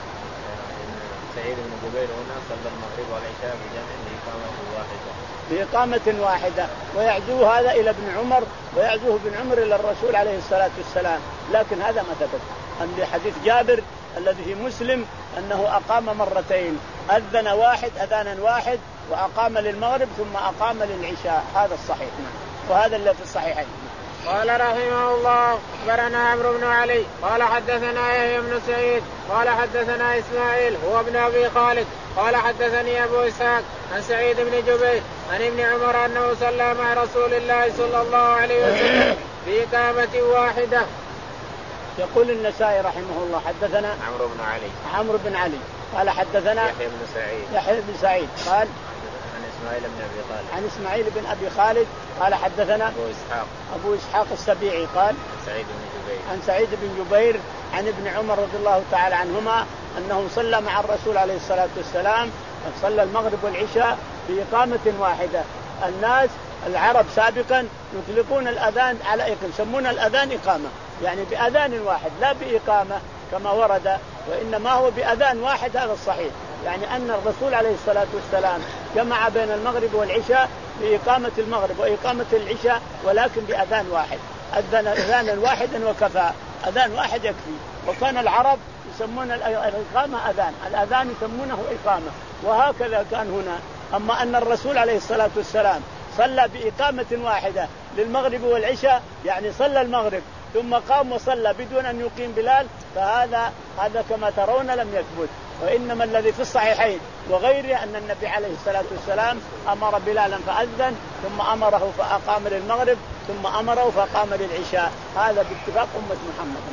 S3: سعيد بن جبير هنا صلى المغرب والعشاء بجمع بإقامة واحدة
S2: بإقامة واحدة، ويعزو هذا إلى ابن عمر ويعزوه ابن عمر إلى الرسول عليه الصلاة والسلام، لكن هذا ما ثبت. عند حديث جابر الذي في مسلم أنه أقام مرتين، أذن واحد أذانا واحد وأقام للمغرب ثم أقام للعشاء، هذا الصحيح وهذا اللي في الصحيحين.
S1: قال رحمه الله أخبرنا عمرو بن علي قال حدثنا يحيى بن سعيد قال حدثنا إسماعيل هو ابن أبي خالد قال حدثني أبو إسحاق عن سعيد بن جبير عن ابن عمر أنه صلى مع رسول الله صلى الله عليه وسلم في إقامة واحدة.
S2: يقول النسائي رحمه الله حدثنا
S3: عمرو بن علي
S2: عمرو بن علي قال حدثنا
S3: يحيى بن سعيد
S2: يحيى بن سعيد قال
S3: عن إسماعيل بن أبي خالد
S2: عن إسماعيل بن أبي خالد قال حدثنا
S3: أبو إسحاق
S2: أبو إسحاق السبيعي قال
S3: عن سعيد بن جبير
S2: عن سعيد بن جبير عن ابن عمر رضي الله تعالى عنهما أنه صلى مع الرسول عليه الصلاة والسلام صلى المغرب والعشاء في إقامة واحدة. الناس العرب سابقا يطلقون الأذان على إقامة يسمون الأذان إقامة يعني بأذان واحد لا بإقامة كما ورد وإنما هو بأذان واحد. هذا الصحيح يعني أن الرسول عليه الصلاة والسلام جمع بين المغرب والعشاء بإقامة المغرب وإقامة العشاء ولكن بأذان واحد أذن أذانا واحدا وكفى أذان واحد يكفي. وكان العرب يسمون الإقامة أذان الأذان يسمونه إقامة وهكذا كان هنا. أما أن الرسول عليه الصلاة والسلام صلى بإقامة واحدة للمغرب والعشاء يعني صلى المغرب ثم قام وصلى بدون أن يقيم بلال فهذا هذا كما ترون لم يثبت. وإنما الذي في الصحيحين وغيره أن النبي عليه الصلاة والسلام أمر بلالا فأذن ثم أمره فأقام للمغرب ثم أمره فأقام للعشاء. هذا باتفاق أمة محمد.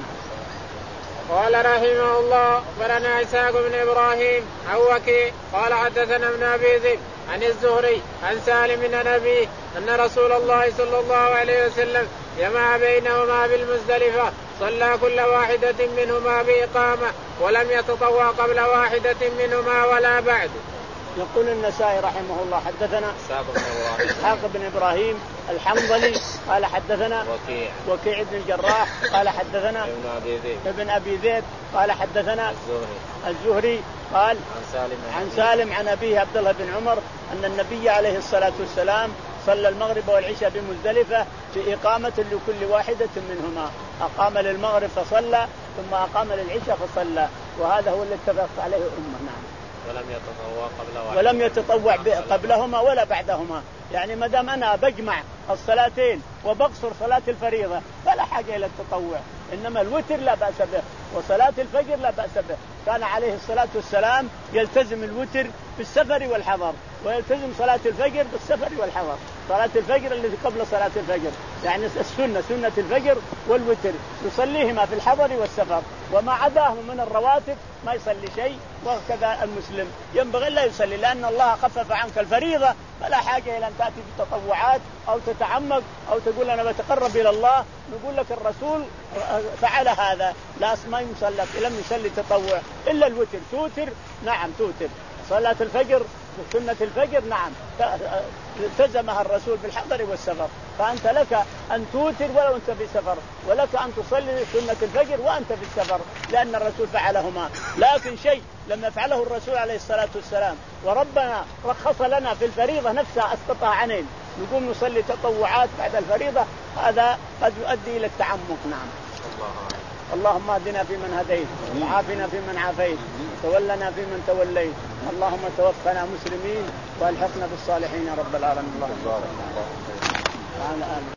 S1: قال رحمه الله أخبرنا إسحاق بن إبراهيم عن وكيع قال حدثنا ابن أبي ذئب عن الزهري عن سالم بن أبيه أن رسول الله صلى الله عليه وسلم جمع بينهما بالمزدلفة صلى كل واحدة منهما بإقامة ولم يتطوع قبل واحدة منهما ولا بعد.
S2: يقول النسائي رحمه الله حدثنا
S3: إسحاق بن إبراهيم
S2: إسحاق بن إبراهيم الحنظلي قال حدثنا
S3: وكيع
S2: وكيع بن الجراح قال حدثنا
S3: ابن أبي ذئب
S2: ابن أبي ذئب قال حدثنا
S3: الزهري
S2: الزهري قال
S3: عن سالم
S2: عن سالم عن أبيه عبد الله بن عمر أن النبي عليه الصلاة والسلام صلى المغرب والعشاء بمزدلفة في إقامة لكل واحدة منهما أقام للمغرب فصلى ثم أقام للعشاء فصلى وهذا هو اللي اتفق عليه الأمة. نعم.
S3: ولم يتطوع قبل واحد
S2: ولم يتطوع قبلهما ولا بعدهما يعني ما دام أنا بجمع الصلاتين وبقصر صلاة الفريضة فلا حاجة إلى التطوع. إنما الوتر لا بأس به وصلاة الفجر لا بأس به. كان عليه الصلاة والسلام يلتزم الوتر بالسفر والحضر ويلتزم صلاة الفجر بالسفر والحضر. صلاة الفجر التي قبل صلاة الفجر يعني السنة سنة الفجر والوتر يصليهما في الحضر والسفر وما عداه من الرواتب ما يصلي شيء. وكذا المسلم ينبغي لا يصلي لأن الله خفف عنك الفريضة فلا حاجة إلى أن تأتي بالتطوعات أو تتعمق أو تقول أنا بتقرب إلى الله. نقول لك الرسول فعل هذا لا ما يصلي لم يصلي تطوع إلا الوتر توتر. نعم توتر صلاة الفجر سنة الفجر نعم التزمها الرسول بالحضر والسفر. فأنت لك أن توتر ولو أنت في سفر ولك أن تصلي سنة الفجر وأنت في السفر لأن الرسول فعلهما. لكن شيء لم يفعله الرسول عليه الصلاة والسلام وربنا رخص لنا في الفريضة نفسها أسقطها عنين نقوم نصلي تطوعات بعد الفريضة هذا قد يؤدي إلى التعمق. نعم. اللهم اهدنا فيمن هديت وعافنا فيمن عافيت تولنا فيمن توليت اللهم توفنا مسلمين والحقنا بالصالحين يا رب العالمين. اللهم